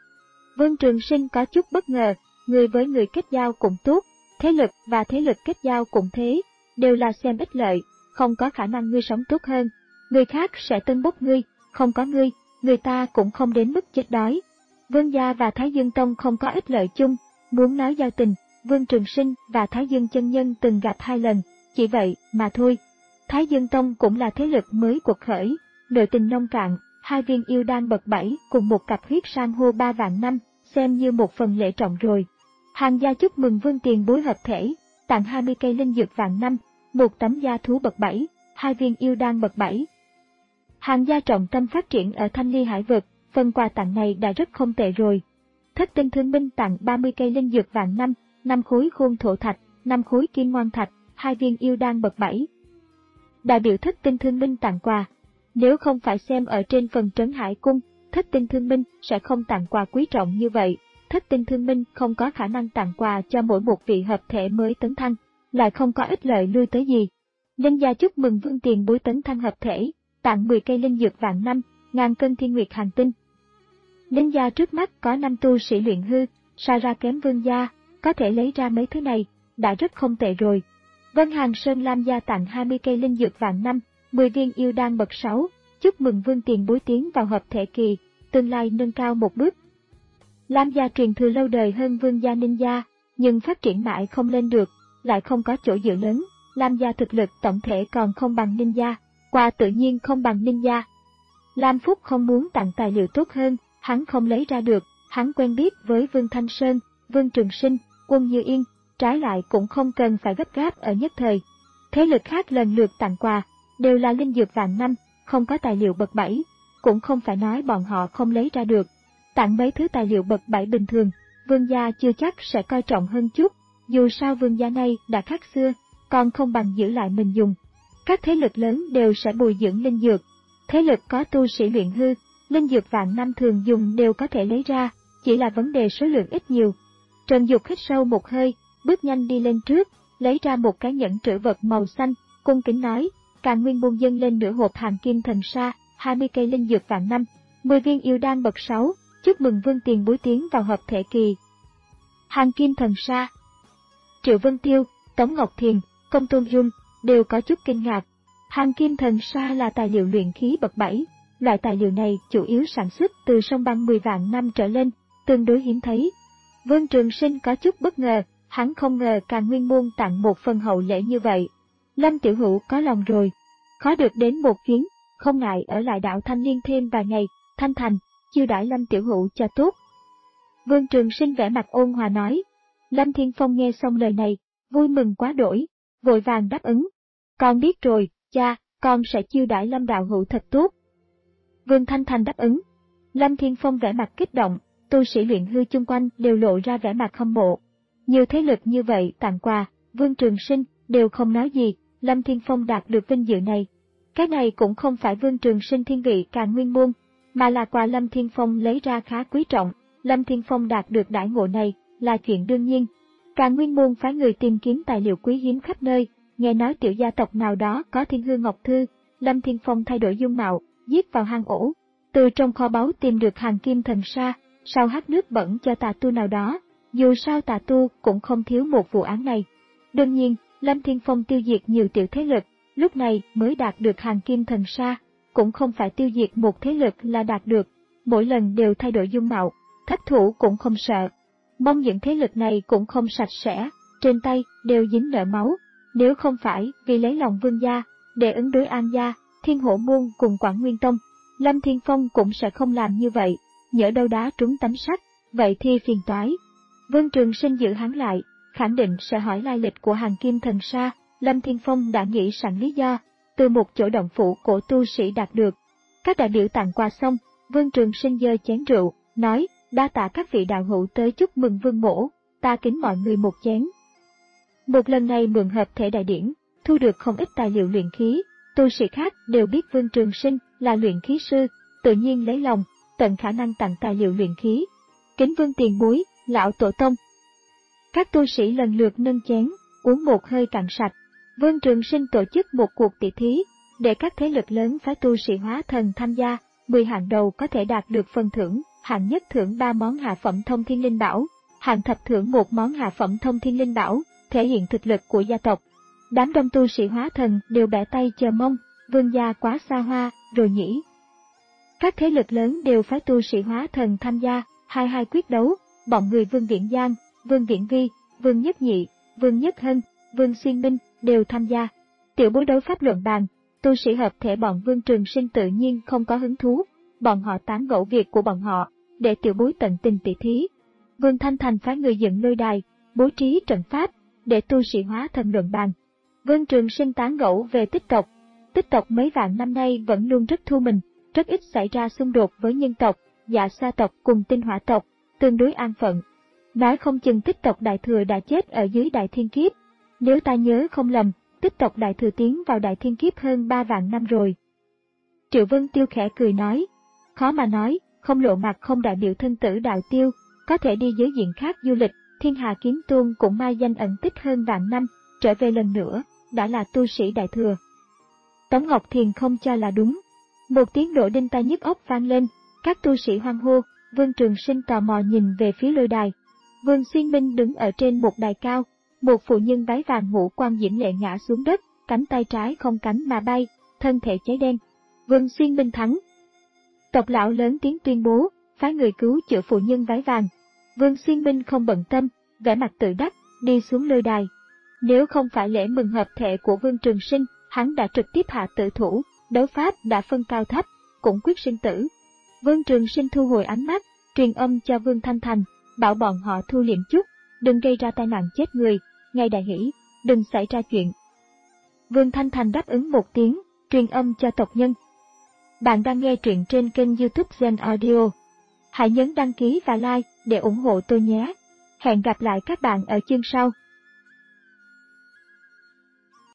Vương Trường Sinh có chút bất ngờ, người với người kết giao cũng tốt, thế lực và thế lực kết giao cũng thế, đều là xem ích lợi, không có khả năng ngươi sống tốt hơn, người khác sẽ tân bốc ngươi, không có ngươi, người ta cũng không đến mức chết đói. Vương gia và Thái Dương Tông không có ích lợi chung, muốn nói giao tình, Vương Trường Sinh và Thái Dương chân nhân từng gặp hai lần, chỉ vậy mà thôi. Thái Dương Tông cũng là thế lực mới cuộc khởi, nội tình nông cạn, hai viên yêu đan bậc bảy cùng một cặp huyết san hô ba vạn năm, xem như một phần lễ trọng rồi. Hàng gia chúc mừng Vương tiền bối hợp thể, tặng hai mươi cây linh dược vạn năm, một tấm gia thú bậc bảy, hai viên yêu đan bậc bảy. Hàng gia trọng tâm phát triển ở Thanh Ly Hải vực, phần quà tặng này đã rất không tệ rồi. Thất tinh thương minh tặng ba mươi cây linh dược vạn năm, năm khối khôn thổ thạch, năm khối kim ngoan thạch, hai viên yêu đan bậc bảy. Đại biểu thất tinh thương minh tặng quà. Nếu không phải xem ở trên phần Trấn Hải cung, thất tinh thương minh sẽ không tặng quà quý trọng như vậy. Thất tinh thương minh không có khả năng tặng quà cho mỗi một vị hợp thể mới tấn thăng, lại không có ích lợi lui tới gì. Linh gia chúc mừng Vương tiền bối tấn thăng hợp thể, tặng mười cây linh dược vạn năm, ngàn cân thiên nguyệt hành tinh. Linh gia trước mắt có năm tu sĩ luyện hư, so ra kém Vương gia, có thể lấy ra mấy thứ này, đã rất không tệ rồi. Vân Hàng Sơn Lam gia tặng hai mươi cây linh dược vạn năm, mười viên yêu đan bậc sáu, chúc mừng Vương tiền bối tiến vào hợp thể kỳ, tương lai nâng cao một bước. Lam gia truyền thừa lâu đời hơn Vương gia Ninh gia, nhưng phát triển mãi không lên được, lại không có chỗ dựa lớn. Lam gia thực lực tổng thể còn không bằng Ninh gia, quà tự nhiên không bằng Ninh gia. Lam Phúc không muốn tặng tài liệu tốt hơn, hắn không lấy ra được, hắn quen biết với Vương Thanh Sơn, Vương Trường Sinh, Quân Như Yên, trái lại cũng không cần phải gấp gáp ở nhất thời. Thế lực khác lần lượt tặng quà, đều là linh dược vạn năm, không có tài liệu bậc bảy, cũng không phải nói bọn họ không lấy ra được. Tặng mấy thứ tài liệu bậc bảy bình thường, Vương gia chưa chắc sẽ coi trọng hơn chút, dù sao Vương gia này đã khác xưa, còn không bằng giữ lại mình dùng. Các thế lực lớn đều sẽ bồi dưỡng linh dược, thế lực có tu sĩ luyện hư, linh dược vạn năm thường dùng đều có thể lấy ra, chỉ là vấn đề số lượng ít nhiều. Trần Dục hít sâu một hơi, bước nhanh đi lên trước, lấy ra một cái nhẫn trữ vật màu xanh, cung kính nói, Càn Nguyên môn dâng lên nửa hộp hàng kim thần sa, hai mươi cây linh dược vạn năm, mười viên yêu đan bậc sáu, chúc mừng Vương tiền bối tiến vào hợp thể kỳ. Hàng kim thần sa. Triệu Vân Tiêu, Tống Ngọc Thiền, Công Tôn Dung đều có chút kinh ngạc. Hàng kim thần sa là tài liệu luyện khí bậc bảy, loại tài liệu này chủ yếu sản xuất từ sông băng mười vạn năm trở lên, tương đối hiếm thấy. Vương Trường Sinh có chút bất ngờ, hắn không ngờ Càn Nguyên môn tặng một phần hậu lễ như vậy. Lâm Tiểu Hữu có lòng rồi, khó được đến một chuyến, không ngại ở lại đảo Thanh Liên thêm vài ngày, Thanh Thành, chiêu đãi Lâm Tiểu Hữu cho tốt. Vương Trường Sinh vẻ mặt ôn hòa nói. Lâm Thiên Phong nghe xong lời này, vui mừng quá đổi, vội vàng đáp ứng. Con biết rồi, cha, con sẽ chiêu đãi Lâm đạo hữu thật tốt. Vương Thanh Thành đáp ứng. Lâm Thiên Phong vẻ mặt kích động, tu sĩ luyện hư chung quanh đều lộ ra vẻ mặt hâm mộ. Nhiều thế lực như vậy tặng quà, Vương Trường Sinh đều không nói gì, Lâm Thiên Phong đạt được vinh dự này. Cái này cũng không phải Vương Trường Sinh thiên vị Càn Nguyên môn, mà là quà Lâm Thiên Phong lấy ra khá quý trọng. Lâm Thiên Phong đạt được đãi ngộ này là chuyện đương nhiên. Càn Nguyên môn phái người tìm kiếm tài liệu quý hiếm khắp nơi, nghe nói tiểu gia tộc nào đó có thiên hương ngọc thư, Lâm Thiên Phong thay đổi dung mạo, giết vào hang ổ, từ trong kho báu tìm được hàng kim thần sa, sau hát nước bẩn cho tà tu nào đó. Dù sao tà tu cũng không thiếu một vụ án này. Đương nhiên, Lâm Thiên Phong tiêu diệt nhiều tiểu thế lực, lúc này mới đạt được hàng kim thần sa, cũng không phải tiêu diệt một thế lực là đạt được, mỗi lần đều thay đổi dung mạo, thất thủ cũng không sợ. Mong những thế lực này cũng không sạch sẽ, trên tay đều dính nợ máu, nếu không phải vì lấy lòng Vương gia, để ứng đối An gia, Thiên Hổ môn cùng Quảng Nguyên tông, Lâm Thiên Phong cũng sẽ không làm như vậy, nhỡ đâu đá trúng tấm sắt, vậy thì phiền toái. Vương Trường Sinh giữ hắn lại, khẳng định sẽ hỏi lai lịch của hàng kim thần sa. Lâm Thiên Phong đã nghĩ sẵn lý do, từ một chỗ động phủ cổ tu sĩ đạt được. Các đại biểu tặng quà xong, Vương Trường Sinh giơ chén rượu, nói, đa tạ các vị đạo hữu tới chúc mừng Vương mỗ, ta kính mọi người một chén. Một lần này mượn hợp thể đại điển, thu được không ít tài liệu luyện khí, tu sĩ khác đều biết Vương Trường Sinh là luyện khí sư, tự nhiên lấy lòng, tận khả năng tặng tài liệu luyện khí. Kính Vương tiền bối, lão tổ tông. Các tu sĩ lần lượt nâng chén, uống một hơi cạn sạch. Vương Trường Sinh tổ chức một cuộc tỷ thí, để các thế lực lớn phái tu sĩ hóa thần tham gia, mười hạng đầu có thể đạt được phần thưởng, hạng nhất thưởng ba món hạ phẩm thông thiên linh bảo, hạng thập thưởng một món hạ phẩm thông thiên linh bảo, thể hiện thực lực của gia tộc. Đám đông tu sĩ hóa thần đều bẻ tay chờ mong, Vương gia quá xa hoa, rồi nhỉ. Các thế lực lớn đều phái tu sĩ hóa thần tham gia, hai hai quyết đấu, bọn người Vương Viễn Giang, Vương Viễn Vi, Vương Nhất Nhị, Vương Nhất Hân, Vương Xuyên Minh đều tham gia. Tiểu bối đấu pháp luận bàn, tu sĩ hợp thể bọn Vương Trường Sinh tự nhiên không có hứng thú, bọn họ tán gẫu việc của bọn họ, để tiểu bối tận tình tỷ thí. Vương Thanh Thành phái người dựng lôi đài, bố trí trận pháp, để tu sĩ hóa thần luận bàn. Vương Trường Sinh tán gẫu về tích tộc. Tích tộc mấy vạn năm nay vẫn luôn rất thu mình, rất ít xảy ra xung đột với nhân tộc, Dạ Xoa tộc cùng Tinh Hỏa tộc, tương đối an phận. Nói không chừng tích tộc Đại Thừa đã chết ở dưới Đại Thiên Kiếp. Nếu ta nhớ không lầm, tích tộc Đại Thừa tiến vào Đại Thiên Kiếp hơn ba vạn năm rồi. Triệu Vân Tiêu khẽ cười nói, khó mà nói, không lộ mặt không đại biểu thân tử đạo tiêu, có thể đi giới diện khác du lịch, Thiên Hà Kiếm Tôn cũng mai danh ẩn tích hơn vạn năm, trở về lần nữa, đã là tu sĩ Đại Thừa. Tống Ngọc Thiền không cho là đúng. Một tiếng nổ đinh tai nhức óc vang lên, các tu sĩ hoan hô, Vương Trường Sinh tò mò nhìn về phía lôi đài. Vương Xuyên Minh đứng ở trên một đài cao, một phụ nhân váy vàng ngũ quan diễm lệ ngã xuống đất, cánh tay trái không cánh mà bay, thân thể cháy đen. Vương Xuyên Minh thắng. Tộc lão lớn tiếng tuyên bố, phái người cứu chữa phụ nhân váy vàng. Vương Xuyên Minh không bận tâm, vẻ mặt tự đắc, đi xuống lôi đài. Nếu không phải lễ mừng hợp thể của Vương Trường Sinh, hắn đã trực tiếp hạ tử thủ, đấu pháp đã phân cao thấp, cũng quyết sinh tử. Vương Trường Sinh thu hồi ánh mắt, truyền âm cho Vương Thanh Thành, bảo bọn họ thu liệm chút, đừng gây ra tai nạn chết người, ngay đại hỷ, đừng xảy ra chuyện. Vương Thanh Thành đáp ứng một tiếng, truyền âm cho tộc nhân. Bạn đang nghe truyện trên kênh YouTube Gen Audio. Hãy nhấn đăng ký và like để ủng hộ tôi nhé. Hẹn gặp lại các bạn ở chương sau.